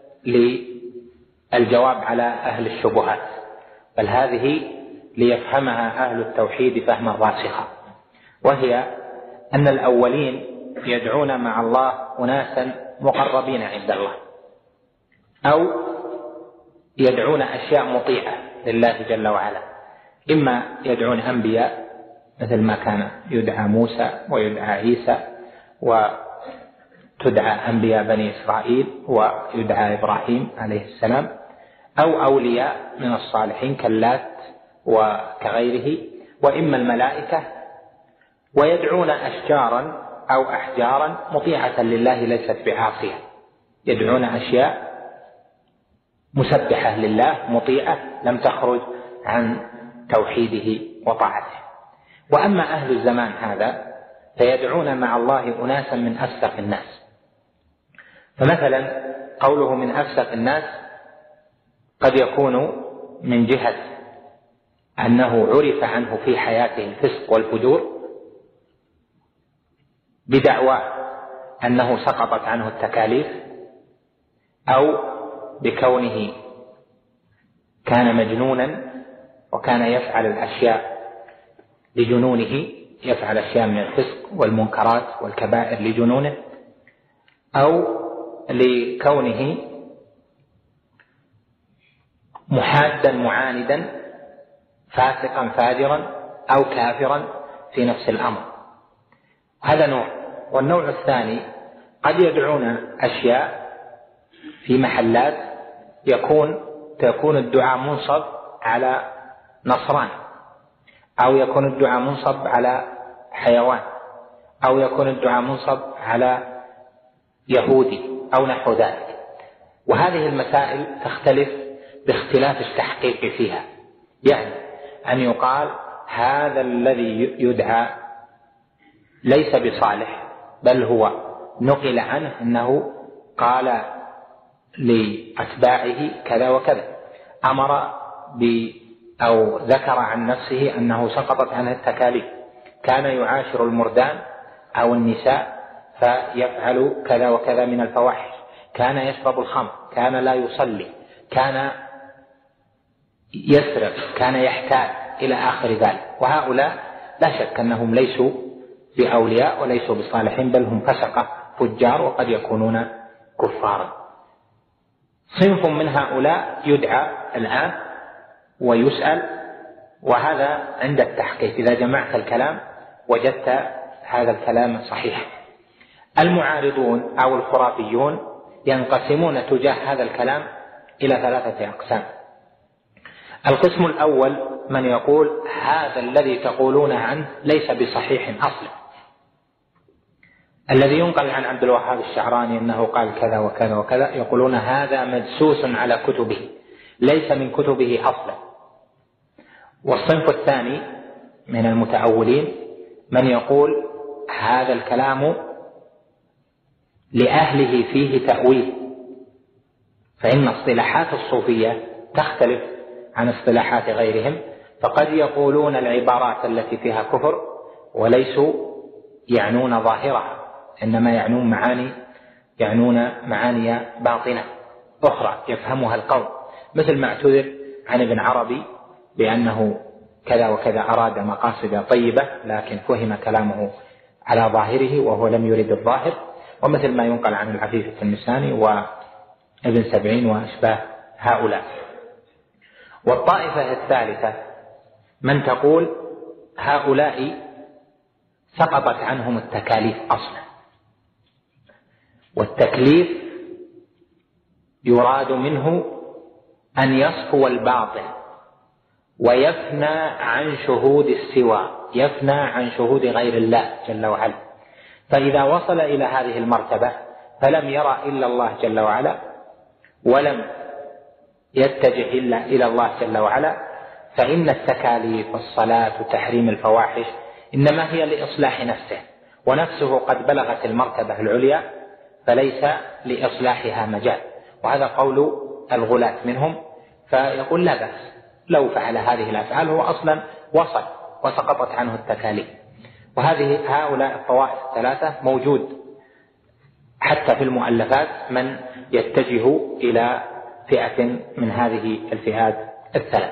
للجواب على أهل الشبهات، بل هذه ليفهمها أهل التوحيد فهما راسخا، وهي أن الأولين يدعون مع الله أناسا مقربين عند الله، أو يدعون أشياء مطيعة لله جل وعلا، إما يدعون أنبياء مثل ما كان يدعى موسى ويدعى عيسى وتدعى أنبياء بني إسرائيل ويدعى إبراهيم عليه السلام، أو أولياء من الصالحين كاللات وكغيره، وإما الملائكة، ويدعون أشجارا أو أحجارا مطيعة لله ليست بعاصية، يدعون أشياء مسبحة لله مطيعة لم تخرج عن توحيده وطاعته. وأما أهل الزمان هذا فيدعون مع الله أناسا من أفسق الناس. فمثلا قوله من أفسق الناس قد يكون من جهة أنه عرف عنه في حياته الفسق والفجور بدعوى أنه سقطت عنه التكاليف، أو بكونه كان مجنونا وكان يفعل الأشياء لجنونه، يفعل أشياء من الفسق والمنكرات والكبائر لجنونه، أو لكونه محادا معاندا فاسقا فاجرا أو كافرا في نفس الأمر. هذا نوع. والنوع الثاني قد يدعون أشياء في محلات يكون تكون الدعاء منصب على نصران، أو يكون الدعاء منصب على حيوان، أو يكون الدعاء منصب على يهودي أو نحو ذلك. وهذه المسائل تختلف باختلاف التحقيق فيها، يعني أن يقال هذا الذي يدعى ليس بصالح، بل هو نقل عنه أنه قال لأتباعه كذا وكذا، أمر ب أو ذكر عن نفسه أنه سقطت عنه التكاليف، كان يعاشر المردان أو النساء فيفعل كذا وكذا من الفواحش، كان يشرب الخمر، كان لا يصلي، كان يسرق، كان يحتال إلى آخر ذلك. وهؤلاء لا شك أنهم ليسوا بأولياء وليسوا بصالحين، بل هم فسقة فجار وقد يكونون كفارا. صنف من هؤلاء يدعى الآن ويسأل، وهذا عند التحقيق إذا جمعت الكلام وجدت هذا الكلام صحيح. المعارضون أو الخرافيون ينقسمون تجاه هذا الكلام إلى ثلاثة أقسام. القسم الأول من يقول هذا الذي تقولون عنه ليس بصحيح أصلا، الذي ينقل عن عبد الوهاب الشعراني أنه قال كذا وكذا وكذا، يقولون هذا مدسوس على كتبه ليس من كتبه أصلا. والصنف الثاني من المتأولين من يقول هذا الكلام لأهله فيه تأويل، فإن اصطلاحات الصوفية تختلف عن اصطلاحات غيرهم، فقد يقولون العبارات التي فيها كفر وليسوا يعنون ظاهرها، إنما يعنون معاني يعنون معاني باطنة أخرى يفهمها القوم، مثل ما اعتذر عن ابن عربي بأنه كذا وكذا أراد مقاصد طيبة لكن فهم كلامه على ظاهره وهو لم يرد الظاهر، ومثل ما ينقل عن العفيف التلمساني وابن سبعين وأشباه هؤلاء. والطائفة الثالثة من تقول هؤلاء سقطت عنهم التكاليف أصلا، والتكليف يراد منه أن يصفو الباطن ويفنى عن شهود السوى، يفنى عن شهود غير الله جل وعلا. فإذا وصل إلى هذه المرتبة فلم يرى إلا الله جل وعلا ولم يتجه إلا إلى الله جل وعلا، فإن التكاليف والصلاة وتحريم الفواحش إنما هي لإصلاح نفسه، ونفسه قد بلغت المرتبة العليا فليس لإصلاحها مجال. وهذا قول الغلاة منهم، فيقول لا بأس لو فعل هذه الأفعال، هو أصلا وصل وسقطت عنه التكاليف. وهذه هؤلاء الطوائف الثلاثة موجود حتى في المؤلفات من يتجه إلى فئة من هذه الفئات الثلاث.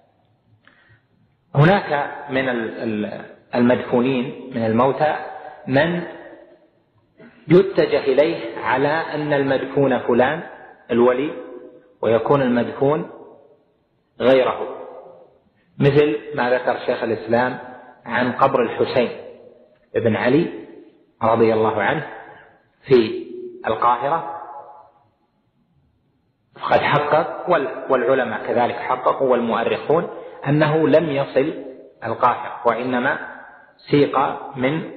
هناك من المدفونين من الموتى من يتجه إليه على أن المدفون فلان الولي ويكون المدفون غيره، مثل ما ذكر شيخ الإسلام عن قبر الحسين بن علي رضي الله عنه في القاهرة، قد حقق والعلماء كذلك حققوا والمؤرخون أنه لم يصل القاهرة، وإنما سيق من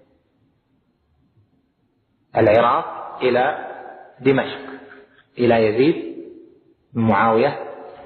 العراق إلى دمشق إلى يزيد بن معاوية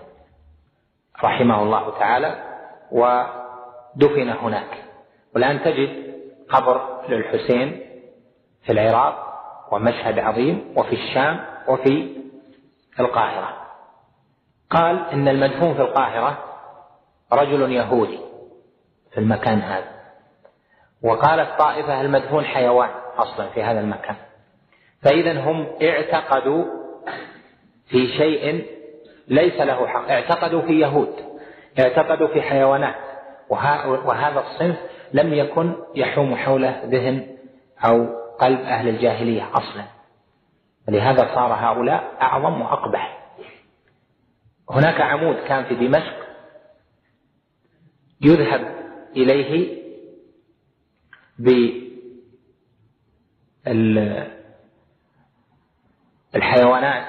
رحمه الله تعالى ودفن هناك. والآن تجد قبر للحسين في العراق ومشهد عظيم، وفي الشام وفي القاهرة. قال إن المدفون في القاهرة رجل يهودي في المكان هذا، وقالت طائفة المدفون حيوان أصلا في هذا المكان. فإذا هم اعتقدوا في شيء ليس له حق، اعتقدوا في يهود، اعتقدوا في حيوانات، وهذا الصنف لم يكن يحوم حوله ذهن أو قلب أهل الجاهلية أصلا، ولهذا صار هؤلاء أعظم وأقبح. هناك عمود كان في دمشق يذهب إليه بالحيوانات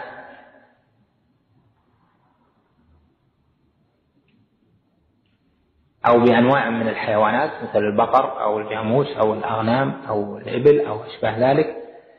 أو بأنواع من الحيوانات مثل البقر أو الجاموس أو الأغنام أو الإبل أو أشبه ذلك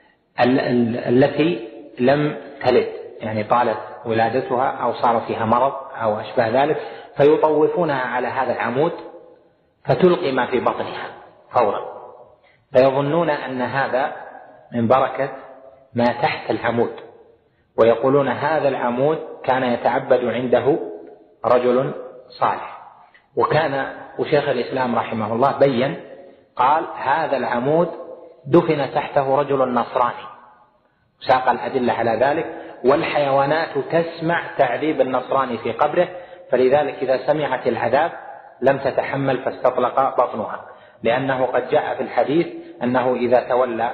التي لم تلد، يعني طالت ولادتها أو صار فيها مرض أو أشبه ذلك، فيطوفونها على هذا العمود فتلقي ما في بطنها فورا، فيظنون أن هذا من بركة ما تحت العمود، ويقولون هذا العمود كان يتعبد عنده رجل صالح. وكان وشيخ الإسلام رحمه الله بين قال هذا العمود دفن تحته رجل نصراني، ساق الأدلة على ذلك، والحيوانات تسمع تعذيب النصراني في قبره، فلذلك إذا سمعت العذاب لم تتحمل فاستطلق بطنها، لأنه قد جاء في الحديث أنه إذا تولى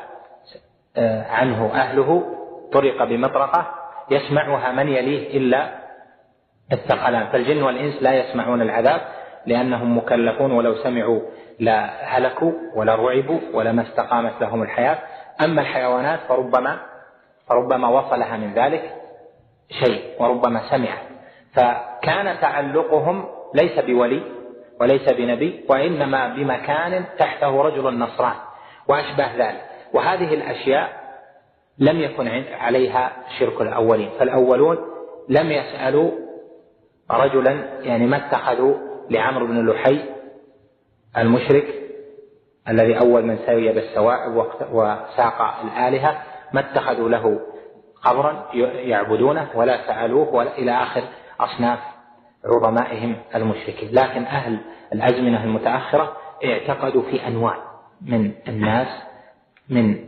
عنه أهله طرق بمطرقة يسمعها من يليه إلا الثقلان، فالجن والإنس لا يسمعون العذاب لأنهم مكلفون، ولو سمعوا لا هلكوا ولا رعبوا ولما استقامت لهم الحياة. أما الحيوانات فربما فربما وصلها من ذلك شيء وربما سمعت، فكان تعلقهم ليس بولي وليس بنبي، وإنما بمكان تحته رجل نصران وأشبه ذلك. وهذه الأشياء لم يكن عليها شرك الأولين، فالأولون لم يسألوا رجلا، يعني ما اتخذوا لعمرو بن لحي المشرك الذي أول من سوي بالسواعب وساق الآلهة، ما اتخذوا له قبرا يعبدونه ولا سألوه ولا إلى آخر أصناف عظمائهم المشركين. لكن أهل الأزمنة المتأخرة اعتقدوا في أنواع من الناس من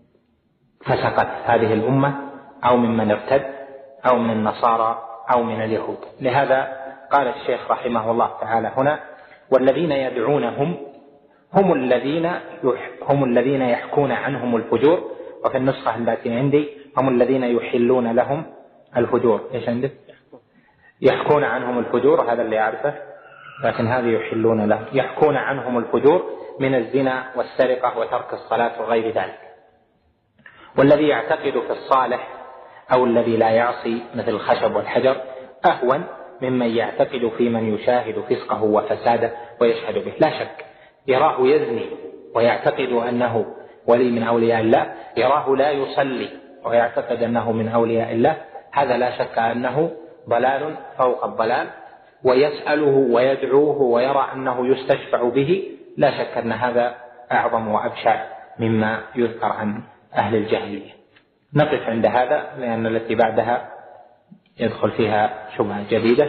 فسقت هذه الأمة أو ممن ارتد أو من النصارى أو من اليهود. لهذا قال الشيخ رحمه الله تعالى هنا والذين يدعونهم هم الذين هم الذين يحكون عنهم الفجور، وفي النسخة التي عندي هم الذين يحلون لهم الفجور. ايش عندك؟ يحكون عنهم الفجور، هذا اللي أعرفه، لكن هذه يحلون لهم، يحكون عنهم الفجور من الزنا والسرقة وترك الصلاة وغير ذلك. والذي يعتقد في الصالح أو الذي لا يعصي مثل الخشب والحجر أهون ممن يعتقد في من يشاهد فسقه وفساده ويشهد به، لا شك. يراه يزني ويعتقد أنه ولي من أولياء الله، يراه لا يصلي ويعتقد أنه من أولياء الله، هذا لا شك أنه ضلال فوق الضلال. ويسأله ويدعوه ويرى أنه يستشفع به، لا شك أن هذا أعظم وأبشع مما يذكر عن أهل الجاهلية. نقف عند هذا لأن التي بعدها يدخل فيها شبهة جديدة.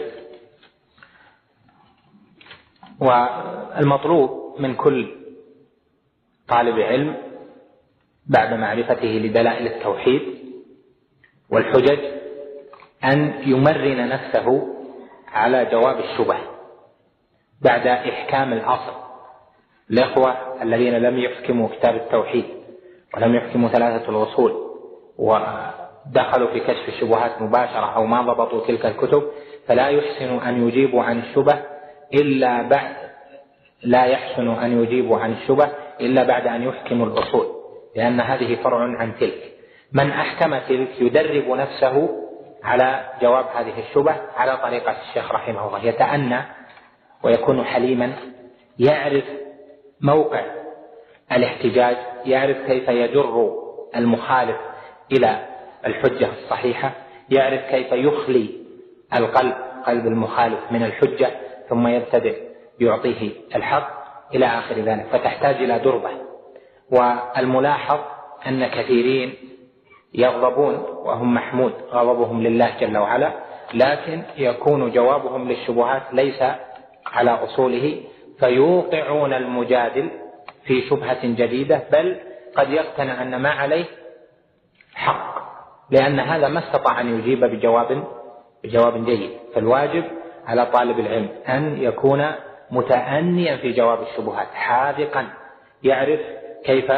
والمطلوب من كل طالب علم بعد معرفته لدلائل التوحيد والحجج أن يمرن نفسه على جواب الشبه بعد إحكام الأصل. الإخوة الذين لم يحكموا كتاب التوحيد ولم يحكموا ثلاثة الأصول ودخلوا في كشف الشبهات مباشرة أو ما ضبطوا تلك الكتب، فلا يحسن أن يجيبوا عن الشبه إلا بعد لا يحسن أن يجيبوا عن الشبه إلا بعد أن يحكموا الأصول، لأن هذه فرع عن تلك. من أحكم تلك يدرب نفسه على جواب هذه الشبه على طريقة الشيخ رحمه الله، يتأنى ويكون حليما، يعرف موقع الاحتجاج، يعرف كيف يجر المخالف إلى الحجة الصحيحة، يعرف كيف يخلي القلب قلب المخالف من الحجة ثم يبتدئ يعطيه الحق إلى آخر ذلك، فتحتاج إلى دربة. والملاحظ أن كثيرين يغضبون وهم محمود غضبهم لله جل وعلا، لكن يكون جوابهم للشبهات ليس على أصوله، فيوقعون المجادل في شبهة جديدة، بل قد يقتنع أن ما عليه حق، لأن هذا ما استطاع أن يجيب بجواب بجواب جيد. فالواجب على طالب العلم أن يكون متأنيا في جواب الشبهات، حاذقا، يعرف كيف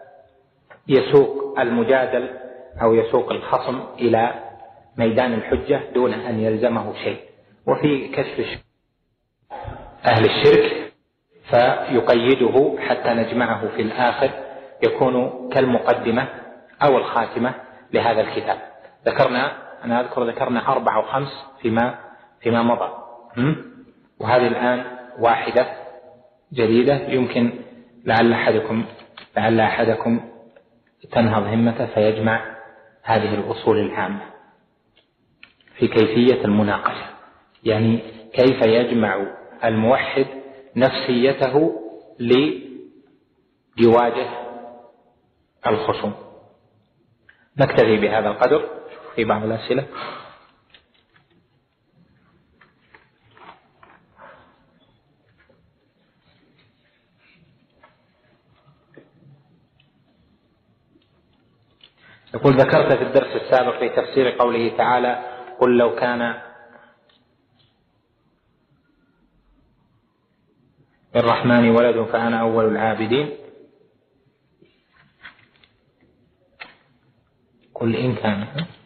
يسوق المجادل أو يسوق الخصم إلى ميدان الحجة دون أن يلزمه شيء. وفي كشف أهل الشرك فيقيده حتى نجمعه في الآخر، يكون كالمقدمة أو الخاتمة لهذا الكتاب. ذكرنا أنا أذكر ذكرنا أربع أو خمس فيما فيما مضى، وهذه الآن واحدة جديدة يمكن لعل أحدكم لعل أحدكم تنهض همته فيجمع هذه الأصول العامة في كيفية المناقشة، يعني كيف يجمع الموحد نفسيته ليواجه الخصوم. نكتفي بهذا القدر في بعض الأسئلة. يقول: ذكرت في الدرس السابق في تفسير قوله تعالى: قل لو كان للرحمن ولد فأنا أول العابدين. قل إن كان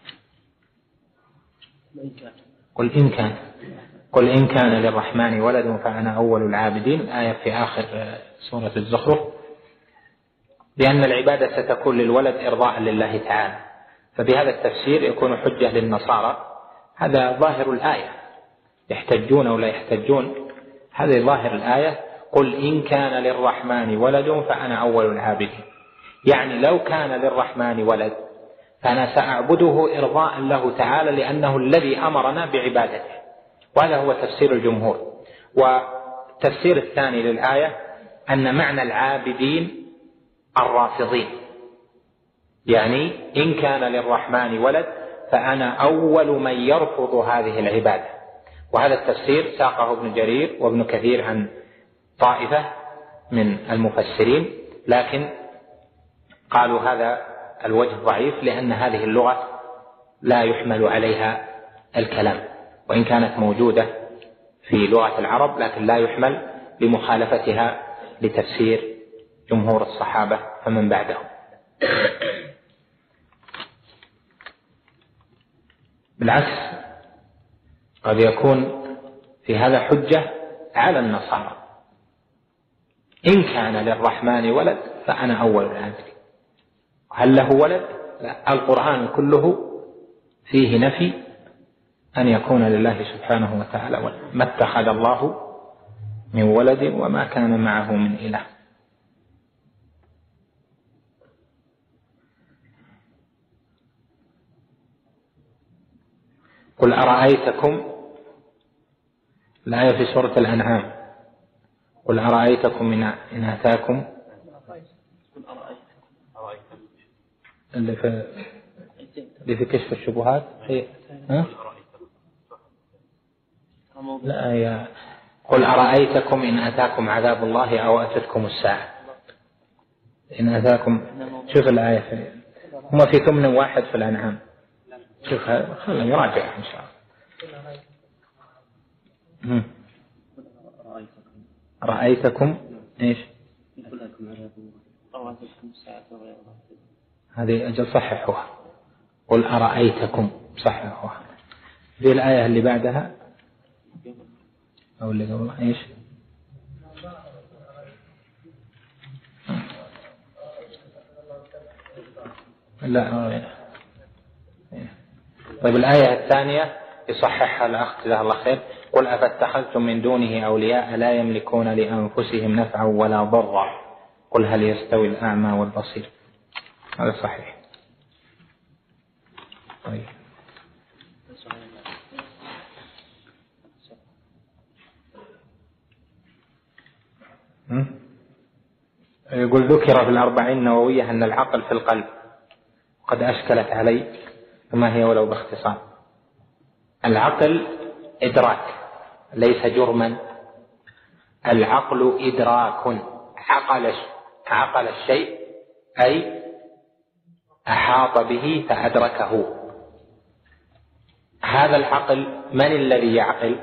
قل إن كان قل إن كان للرحمن ولد فأنا أول العابدين، آية في آخر سورة الزخرف. لأن العبادة ستكون للولد إرضاء لله تعالى، فبهذا التفسير يكون حجة للنصارى. هذا ظاهر الآية، يحتجون ولا يحتجون، هذا ظاهر الآية: قل إن كان للرحمن ولد فأنا أول العابدين. يعني لو كان للرحمن ولد فأنا سأعبده إرضاء له تعالى، لأنه الذي أمرنا بعبادته. وهذا هو تفسير الجمهور. والتفسير الثاني للآية أن معنى العابدين الرافضين، يعني إن كان للرحمن ولد فأنا أول من يرفض هذه العبادة. وهذا التفسير ساقه ابن جرير وابن كثير عن طائفة من المفسرين، لكن قالوا هذا الوجه ضعيف، لأن هذه اللغة لا يحمل عليها الكلام، وإن كانت موجودة في لغة العرب لكن لا يحمل لمخالفتها لتفسير جمهور الصحابة فمن بعدهم. بالعكس قد يكون في هذا حجة على النصارى: إن كان للرحمن ولد فأنا أول العابدين. هل له ولد؟ لا، القرآن كله فيه نفي أن يكون لله سبحانه وتعالى ولد، ما اتخذ الله من ولد وما كان معه من إله. قل أرأيتكم، الآية في سورة الأنعام، قل أرأيتكم إن أتاكم اللي في اللي في كشف الشبهات هي ها؟ لا يا قل أرأيتكم إن أتاكم عذاب الله أو أتتكم الساعة. إن أتاكم، شوف الآية في هما في ثمن واحد في الأنعام، شوف خلنا نراجع إن شاء الله. رأيتكم إيش؟ هذه أجل صححوها، قل أرأيتكم صححوها. ذي الآية اللي بعدها أو اللي قبلها إيش؟ لا. طيب الآية الثانية يصححها الأخ جزاه الله خير، قل أفاتخذتم من دونه أولياء لا يملكون لأنفسهم نفعا ولا ضرا قل هل يستوي الأعمى والبصير. هذا صحيح. طيب يقول ذكر في الأربعين النووية أن العقل في القلب، قد أشكلت علي فما هي ولو باختصار. العقل إدراك ليس جرما، العقل إدراك، عقل عقل الشيء أي أحاط به فأدركه. هذا العقل من الذي يعقل؟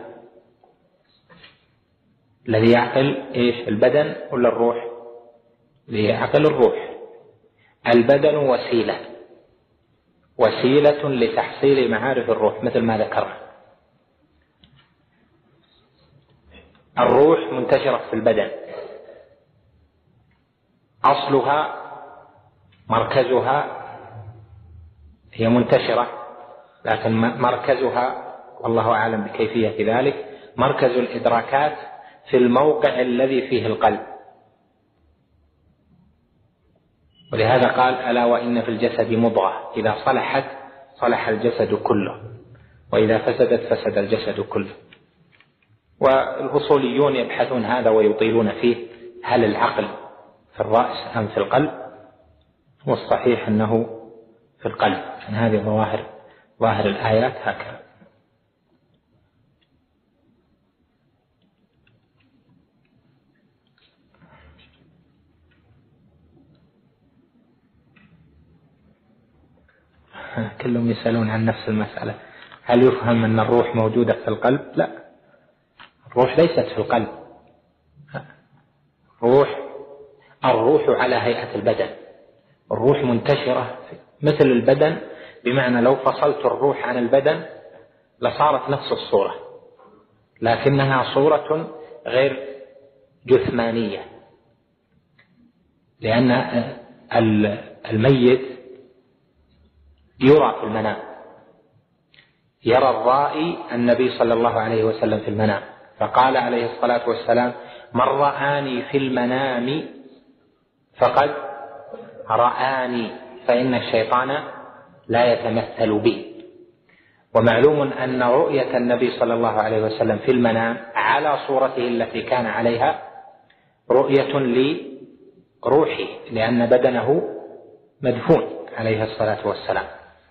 الذي يعقل إيش؟ البدن ولا الروح؟ ليعقل الروح. البدن وسيلة وسيلة لتحصيل معارف الروح مثل ما ذكرنا. الروح منتشرة في البدن، أصلها مركزها هي منتشرة، لكن مركزها والله أعلم بكيفية ذلك، مركز الإدراكات في الموقع الذي فيه القلب. ولهذا قال ألا وإن في الجسد مضغة إذا صلحت صلح الجسد كله وإذا فسدت فسد الجسد كله. والأصوليون يبحثون هذا ويطيلون فيه، هل العقل في الرأس أم في القلب؟ والصحيح أنه في القلب. يعني هذه ظواهر ظاهر الآيات هكذا. كلهم يسألون عن نفس المسألة، هل يفهم أن الروح موجودة في القلب؟ لا، الروح ليست في القلب. روح الروح على هيئة البدن، الروح منتشرة مثل البدن، بمعنى لو فصلت الروح عن البدن لصارت نفس الصورة، لكنها صورة غير جثمانية، لأن الميت يرى في المنام، يرى الرائي النبي صلى الله عليه وسلم في المنام، فقال عليه الصلاة والسلام من رآني في المنام فقد رآني فإن الشيطان لا يتمثل بي. ومعلوم أن رؤية النبي صلى الله عليه وسلم في المنام على صورته التي كان عليها رؤية لروحه، لأن بدنه مدفون عليه الصلاة والسلام.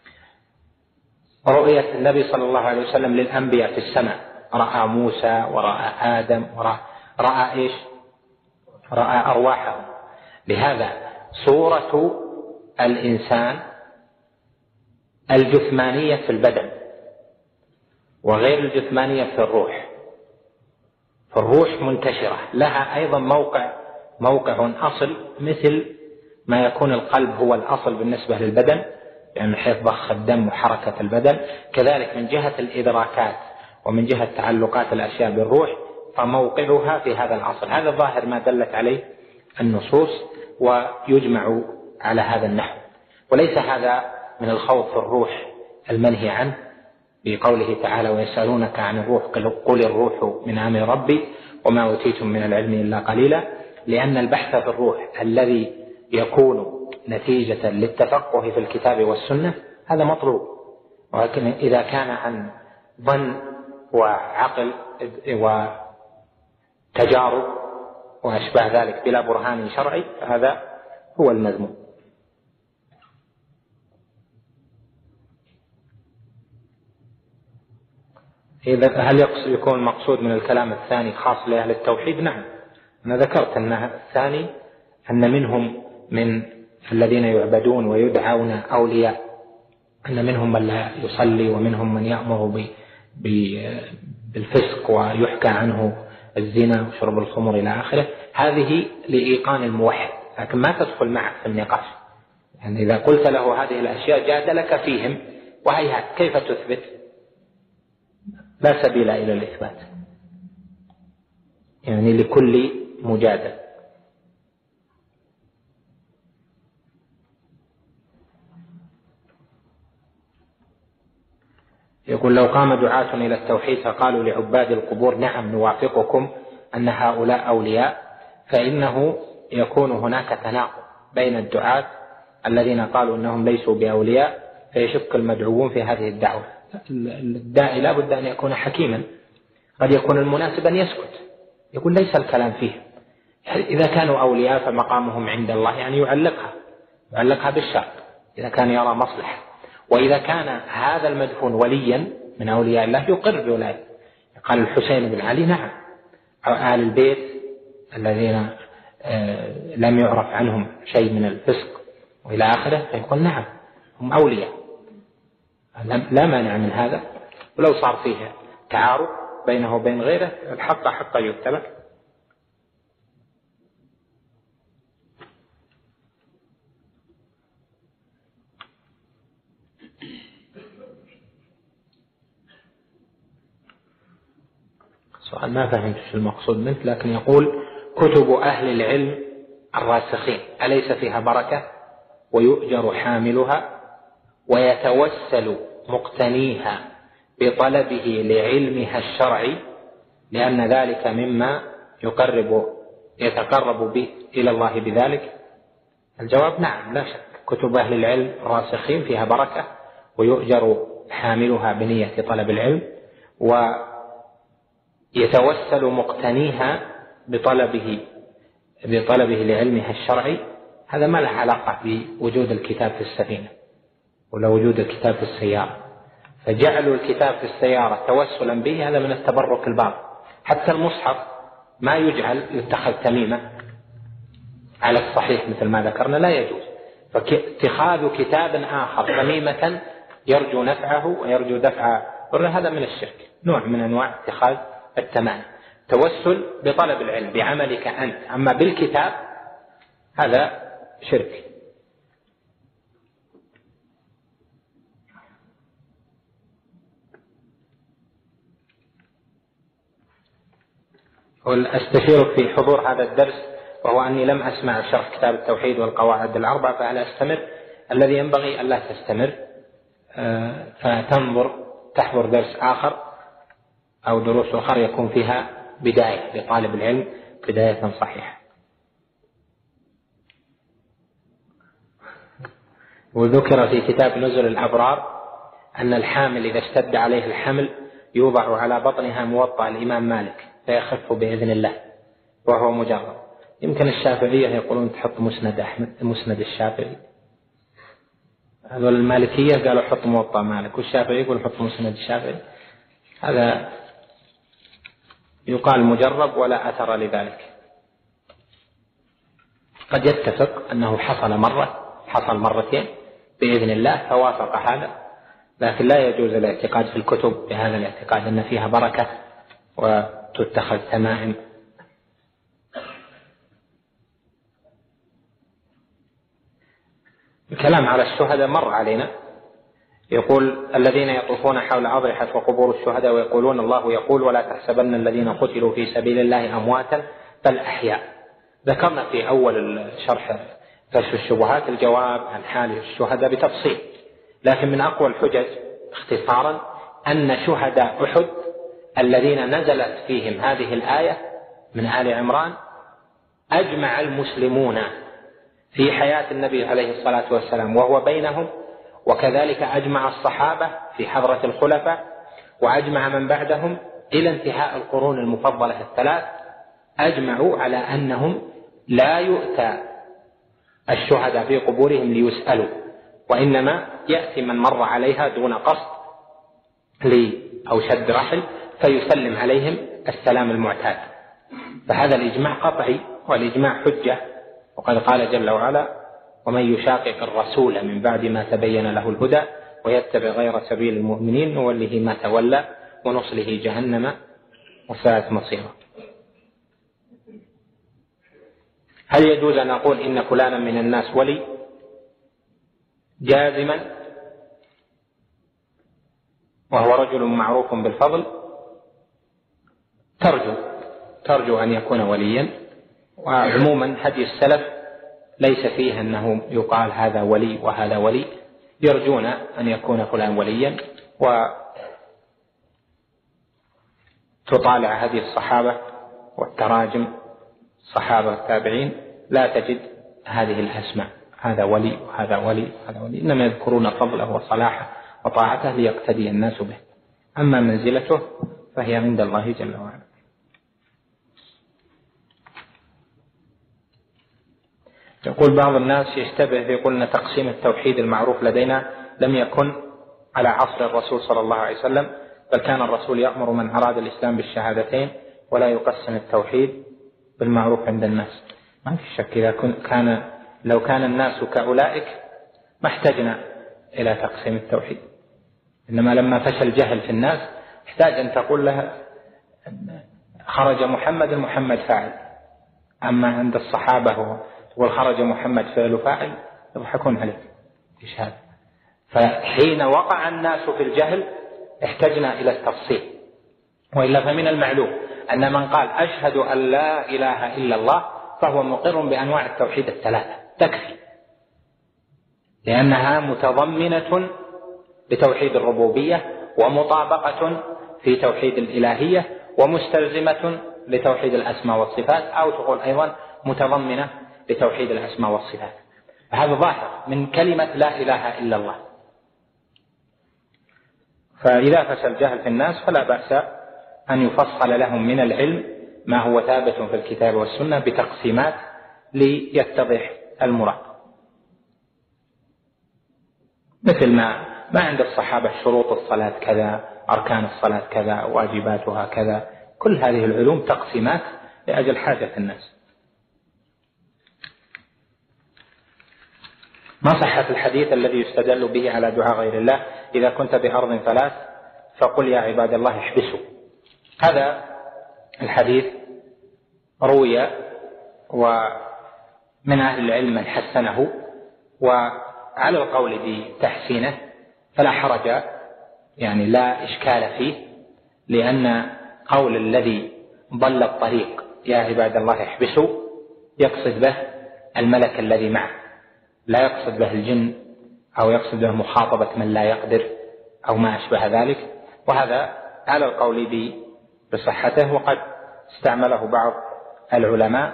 رؤية النبي صلى الله عليه وسلم للأنبياء في السماء، رأى موسى ورأى آدم ورأى رأى إيش؟ رأى أرواحهم. لهذا صورة الإنسان الجثمانية في البدن وغير الجثمانية في الروح. فالروح منتشرة لها أيضا موقع موقع أصل، مثل ما يكون القلب هو الأصل بالنسبة للبدن، لأن حيث ضخ الدم وحركة البدن، كذلك من جهة الإدراكات ومن جهة تعلقات الأشياء بالروح فموقعها في هذا الأصل. هذا ظاهر ما دلت عليه النصوص، ويجمع على هذا النحو. وليس هذا من الخوض في الروح المنهي عنه، بقوله تعالى ويسألونك عن الروح قل الروح من أمر ربي وما أوتيتم من العلم إلا قليلا، لأن البحث في الروح الذي يكون نتيجة للتفقه في الكتاب والسنة هذا مطلوب. ولكن إذا كان عن ظن وعقل وتجارب وأشباه ذلك بلا برهان شرعي فهذا هو المذموم. إذا هل يكون مقصود من الكلام الثاني خاص لأهل التوحيد؟ نعم، أنا ذكرت أن الثاني أن منهم من الذين يعبدون ويدعون أولياء، أن منهم من لا يصلي ومنهم من يأمر بالفسق ويحكى عنه الزنا وشرب الخمر إلى آخره. هذه لإيقان الموحد، لكن ما تدخل معه في النقاش. يعني إذا قلت له هذه الأشياء جادلك فيهم، وهيهات كيف تثبت؟ لا سبيل إلى الإثبات، يعني لكل مجادل. يقول لو قام دعاة إلى التوحيد فقالوا لعباد القبور نعم نوافقكم أن هؤلاء أولياء، فإنه يكون هناك تناقض بين الدعاة الذين قالوا أنهم ليسوا بأولياء، فيشك المدعوون في هذه الدعوة. الداعي لا بد أن يكون حكيما، قد يكون المناسب أن يسكت، يقول ليس الكلام فيه. إذا كانوا أولياء فمقامهم عند الله، يعني يعلقها يعلقها بالشرط إذا كان يرى مصلحة. وإذا كان هذا المدفون وليا من أولياء الله يقر بولاية. قال الحسين بن علي نعم، آل البيت الذين لم يعرف عنهم شيء من الفسق وإلى آخره، فيقول نعم هم أولياء، لا مانع من هذا. ولو صار فيه تعارض بينه وبين غيره الحق حق يتبع. سؤال ما فهمت شو المقصود منه، لكن يقول كتب أهل العلم الراسخين أليس فيها بركة ويؤجر حاملها ويتوسل مقتنيها بطلبه لعلمها الشرعي لأن ذلك مما يقرب يتقرب به إلى الله بذلك؟ الجواب نعم لا شك، كتب أهل العلم الراسخين فيها بركة ويؤجر حاملها بنية طلب العلم، ويتوسل مقتنيها بطلبه بطلبه لعلمها الشرعي. هذا ما له علاقة بوجود الكتاب في السفينة ولا وجود الكتاب في السيارة، فجعلوا الكتاب في السيارة توسلا به هذا من التبرك الباطل. حتى المصحف ما يجعل يتخذ تميمة على الصحيح مثل ما ذكرنا، لا يجوز. فاتخاذ كتاب آخر تميمة يرجو نفعه ويرجو دفع هذا من الشرك، نوع من أنواع اتخاذ التمائم. توسل بطلب العلم بعملك أنت، أما بالكتاب هذا شرك. أستشيرك في حضور هذا الدرس، وهو أني لم أسمع شرح كتاب التوحيد والقواعد الأربع، فهل أستمر؟ الذي ينبغي ألا تستمر فتنظر تحضر درس آخر أو دروس أخرى يكون فيها بداية لطالب العلم بداية صحيحة. وذكر في كتاب نزل الأبرار أن الحامل إذا اشتد عليه الحمل يوضع على بطنها موطأ الإمام مالك فيخف بإذن الله وهو مجرد. يمكن الشافعية يقولون تحط مسند أحمد مسند الشافعي، هذول المالكية قالوا حط موطأ مالك، والشافعي يقول حط مسند الشافعي. هذا يقال مجرب ولا أثر لذلك. قد يتفق أنه حصل مرة حصل مرتين بإذن الله فوافق هذا، لكن لا يجوز الاعتقاد في الكتب بهذا الاعتقاد أن فيها بركة وتتخذ تمائم. الكلام على الشهداء مر علينا. يقول الذين يطوفون حول أضرحة وقبور الشهداء ويقولون الله يقول ولا تحسبن الذين قتلوا في سبيل الله أمواتا بل أحياء. ذكرنا في أول الشرح كشف الشبهات الجواب عن حال الشهداء بتفصيل، لكن من أقوى الحجج اختصارا أن شهداء أحد الذين نزلت فيهم هذه الآية من آل عمران أجمع المسلمون في حياة النبي عليه الصلاة والسلام وهو بينهم، وكذلك أجمع الصحابة في حضرة الخلفاء، وأجمع من بعدهم إلى انتهاء القرون المفضلة الثلاث، أجمعوا على أنهم لا يؤتى الشهداء في قبورهم ليسألوا، وإنما يأتي من مر عليها دون قصد لي أو شد رحل فيسلم عليهم السلام المعتاد. فهذا الإجماع قطعي، والإجماع حجة، وقد قال جل وعلا: ومن يشاقق الرسول من بعد ما تبين له الهدى ويتبع غير سبيل المؤمنين نوله ما تولى ونصله جهنم وساءت مصيرا. هل يجوز أن أقول إن فلانا من الناس ولي جازما وهو رجل معروف بالفضل؟ ترجو ترجو أن يكون وليا، وعموما هدي السلف ليس فيه أنه يقال هذا ولي وهذا ولي، يرجون أن يكون فلان وليا. وتطالع هذه الصحابة والتراجم الصحابة والتابعين لا تجد هذه الأسماء، هذا ولي وهذا ولي وهذا ولي، إنما يذكرون فضله وصلاحه وطاعته ليقتدي الناس به، أما منزلته فهي عند الله جل وعلا. يقول بعض الناس يشتبه يقول أن تقسيم التوحيد المعروف لدينا لم يكن على عصر الرسول صلى الله عليه وسلم، بل كان الرسول يأمر من أراد الإسلام بالشهادتين ولا يقسم التوحيد بالمعروف عند الناس. ما في شك إذا كان لو كان الناس كأولئك ما احتجنا إلى تقسيم التوحيد، إنما لما فشل الجهل في الناس احتاج أن تقول لها خرج محمد محمد فاعل، أما عند الصحابة وخرج محمد فعل فاعل يضحكون عليه. إيش هذا؟ فحين وقع الناس في الجهل احتجنا إلى التفصيل، وإلا فمن المعلوم أن من قال أشهد أن لا إله إلا الله فهو مقر بأنواع التوحيد الثلاثة تكفي، لأنها متضمنة لتوحيد الربوبية ومطابقة في توحيد الإلهية ومستلزمة لتوحيد الأسماء والصفات، أو تقول أيضا متضمنة لتوحيد الأسماء والصفات. هذا ظاهر من كلمة لا إله إلا الله. فإذا فشل الجهل في الناس فلا بأس أن يفصل لهم من العلم ما هو ثابت في الكتاب والسنة بتقسيمات ليتضح المراد، مثل ما ما عند الصحابة شروط الصلاة كذا، أركان الصلاة كذا، واجباتها كذا، كل هذه العلوم تقسيمات لأجل حاجة الناس. ما صحة الحديث الذي يستدل به على دعاء غير الله إذا كنت بأرض ثلاث فقل يا عباد الله احبسوا؟ هذا الحديث روي ومن أهل العلم من حسنه، وعلى القول بتحسينه فلا حرج، يعني لا إشكال فيه، لأن قول الذي ضل الطريق يا عباد الله احبسوا يقصد به الملك الذي معه، لا يقصد به الجن أو يقصد به مخاطبة من لا يقدر أو ما أشبه ذلك، وهذا على القول بصحته. وقد استعمله بعض العلماء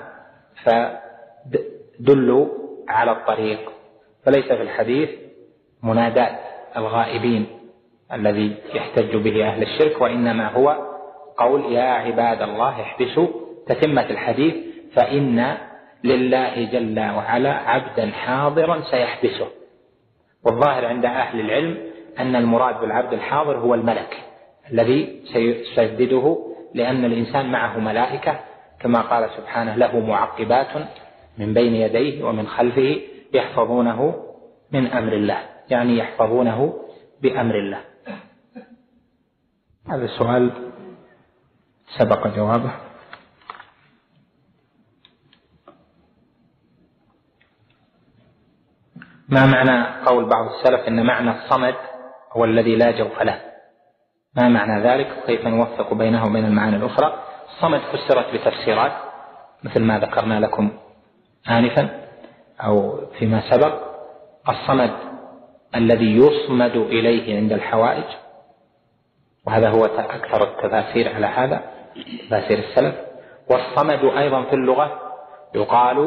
فدلوا على الطريق، فليس في الحديث منادات الغائبين الذي يحتج به أهل الشرك، وإنما هو قول يا عباد الله احبسوا تتمة الحديث، فإن لله جل وعلا عبدا حاضرا سيحبسه. والظاهر عند أهل العلم أن المراد بالعبد الحاضر هو الملك الذي سيسدده، لأن الإنسان معه ملائكة كما قال سبحانه له معقبات من بين يديه ومن خلفه يحفظونه من أمر الله، يعني يحفظونه بأمر الله. هذا السؤال سبق جوابه. ما معنى قول بعض السلف إن معنى الصمد هو الذي لا جوف له؟ ما معنى ذلك وكيف نوفق بينه وبين المعاني الأخرى؟ الصمد فسرت بتفسيرات مثل ما ذكرنا لكم آنفا أو فيما سبق. الصمد الذي يصمد إليه عند الحوائج، وهذا هو أكثر التفاسير على هذا، تفاسير السلف. والصمد أيضا في اللغة يقال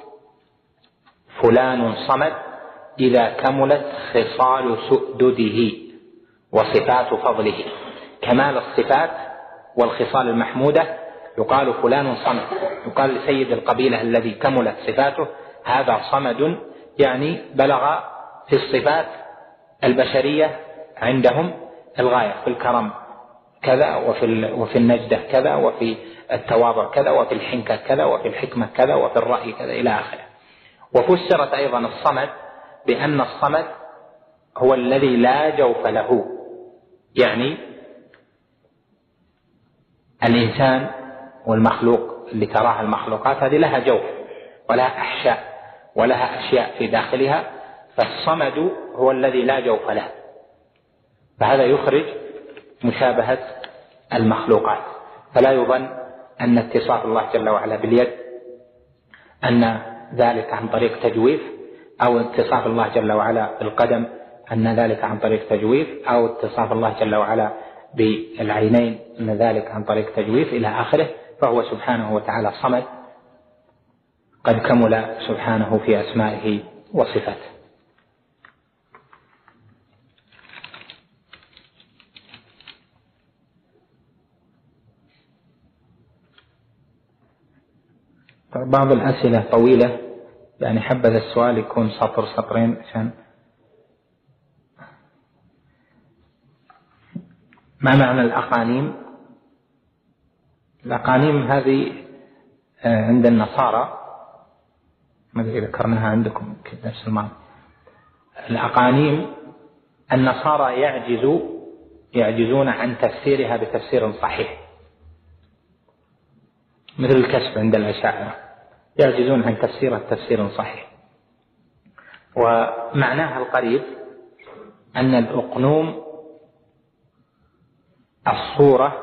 فلان صمد إذا كملت خصال سؤدده وصفات فضله. كمال الصفات والخصال المحمودة يقال فلان صمد. يقال لسيد القبيلة الذي كملت صفاته هذا صمد، يعني بلغ في الصفات البشرية عندهم الغاية، في الكرم كذا، وفي وفي النجدة كذا، وفي التواضع كذا، وفي الحنكة كذا، وفي الحكمة كذا، وفي الرأي كذا إلى آخره. وفسرت أيضا الصمد بأن الصمد هو الذي لا جوف له، يعني الإنسان والمخلوق اللي تراها المخلوقات هذه لها جوف ولها أحشاء ولها أشياء في داخلها، فالصمد هو الذي لا جوف له، فهذا يخرج مشابهة المخلوقات. فلا يظن أن اتصاف الله جل وعلا باليد أن ذلك عن طريق تجويف، أو اتصاف الله جل وعلا بالقدم أن ذلك عن طريق تجويف، أو اتصاف الله جل وعلا بالعينين أن ذلك عن طريق تجويف إلى آخره. فهو سبحانه وتعالى صمد قد كمل سبحانه في أسمائه وصفاته. بعض الأسئلة طويلة، يعني حبذا السؤال يكون سطر سطرين عشان ما معنى الأقانيم. الأقانيم هذه عند النصارى، ما أدري ذكرناها عندكم في نفس المعنى. الأقانيم النصارى يعجزوا يعجزون عن تفسيرها بتفسير صحيح، مثل الكشف عند الأشاعرة يعجزون عن تفسيرها تفسير صحيح. ومعناها القريب أن الأقنوم الصورة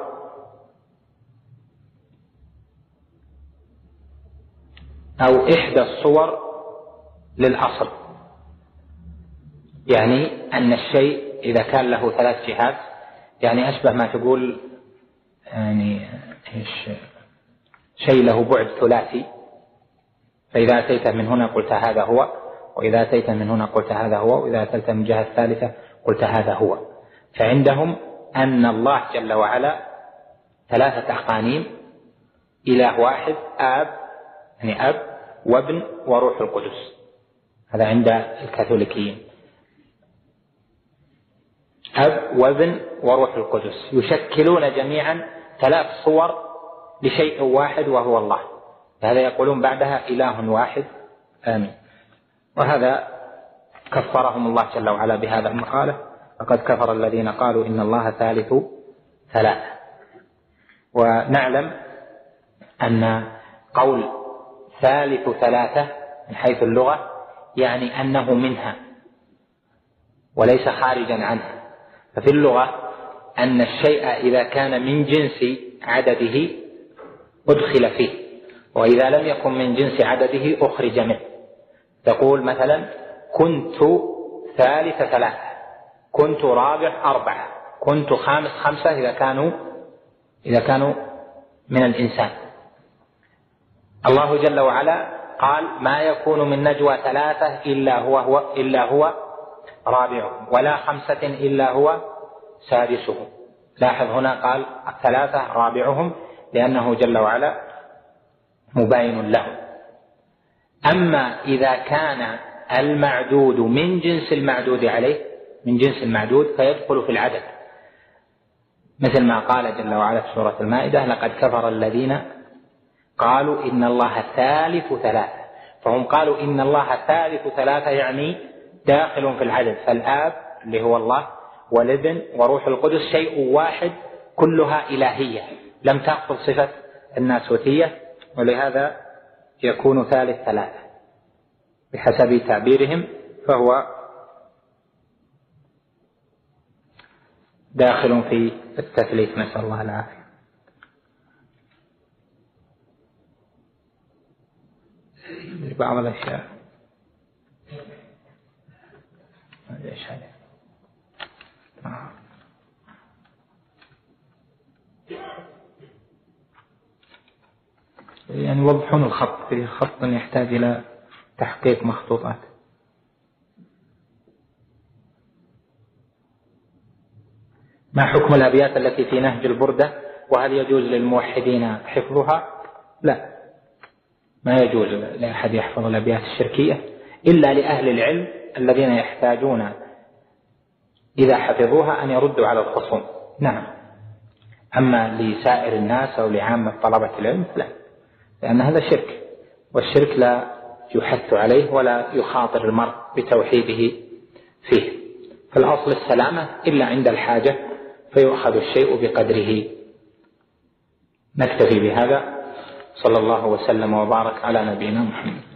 أو إحدى الصور للأصل، يعني أن الشيء إذا كان له ثلاث جهات، يعني أشبه ما تقول يعني إيش شيء له بعد ثلاثي، فإذا أتيت من هنا قلت هذا هو، وإذا أتيت من هنا قلت هذا هو، وإذا أتيت من جهة الثالثة قلت هذا هو. فعندهم أن الله جل وعلا ثلاثة أقانيم، إله واحد، آب يعني أب وابن وروح القدس، هذا عند الكاثوليكيين، أب وابن وروح القدس يشكلون جميعا ثلاث صور لشيء واحد وهو الله، هذا يقولون بعدها إله واحد آمين. وهذا كفرهم الله جل وعلا بهذا المقالة، فقد كفر الذين قالوا إن الله ثالث ثلاثة. ونعلم أن قول ثالث ثلاثة من حيث اللغة يعني أنه منها وليس خارجا عنها. ففي اللغة أن الشيء إذا كان من جنس عدده أدخل فيه، وإذا لم يكن من جنس عدده أخرج منه. تقول مثلا كنت ثالث ثلاثة، كنت رابع أربعة، كنت خامس خمسة إذا كانوا إذا كانوا من الإنسان. الله جل وعلا قال ما يكون من نجوى ثلاثة إلا هو, هو إلا هو رابعهم، ولا خمسة إلا هو سادسهم. لاحظ هنا قال ثلاثة رابعهم لأنه جل وعلا مباين لهم. أما إذا كان المعدود من جنس المعدود عليه، من جنس المعدود، فيدخل في العدد، مثل ما قال جل وعلا في سورة المائدة لقد كفر الذين قالوا إن الله ثالث ثلاثة. فهم قالوا إن الله ثالث ثلاثة يعني داخل في العدد، فالآب اللي هو الله والابن وروح القدس شيء واحد، كلها إلهية لم تأخذ صفة الناسوتية، ولهذا يكون ثالث ثلاثة بحسب تعبيرهم، فهو داخل في التثليث، نسأل الله العافية. بعض الأشياء يعني يوضحون الخط، في خط يحتاج إلى تحقيق مخطوطات. ما حكم الأبيات التي في نهج البردة، وهل يجوز للموحدين حفظها؟ لا، ما يجوز لأحد يحفظ الأبيات الشركية إلا لأهل العلم الذين يحتاجون إذا حفظوها أن يردوا على الخصوم. نعم، أما لسائر الناس أو لعامة طلبة العلم لا، لأن هذا شرك، والشرك لا يحث عليه ولا يخاطر المرء بتوحيده فيه. فالأصل السلامة إلا عند الحاجة فيؤخذ الشيء بقدره. نكتفي بهذا، صلى الله وسلم وبارك على نبينا محمد.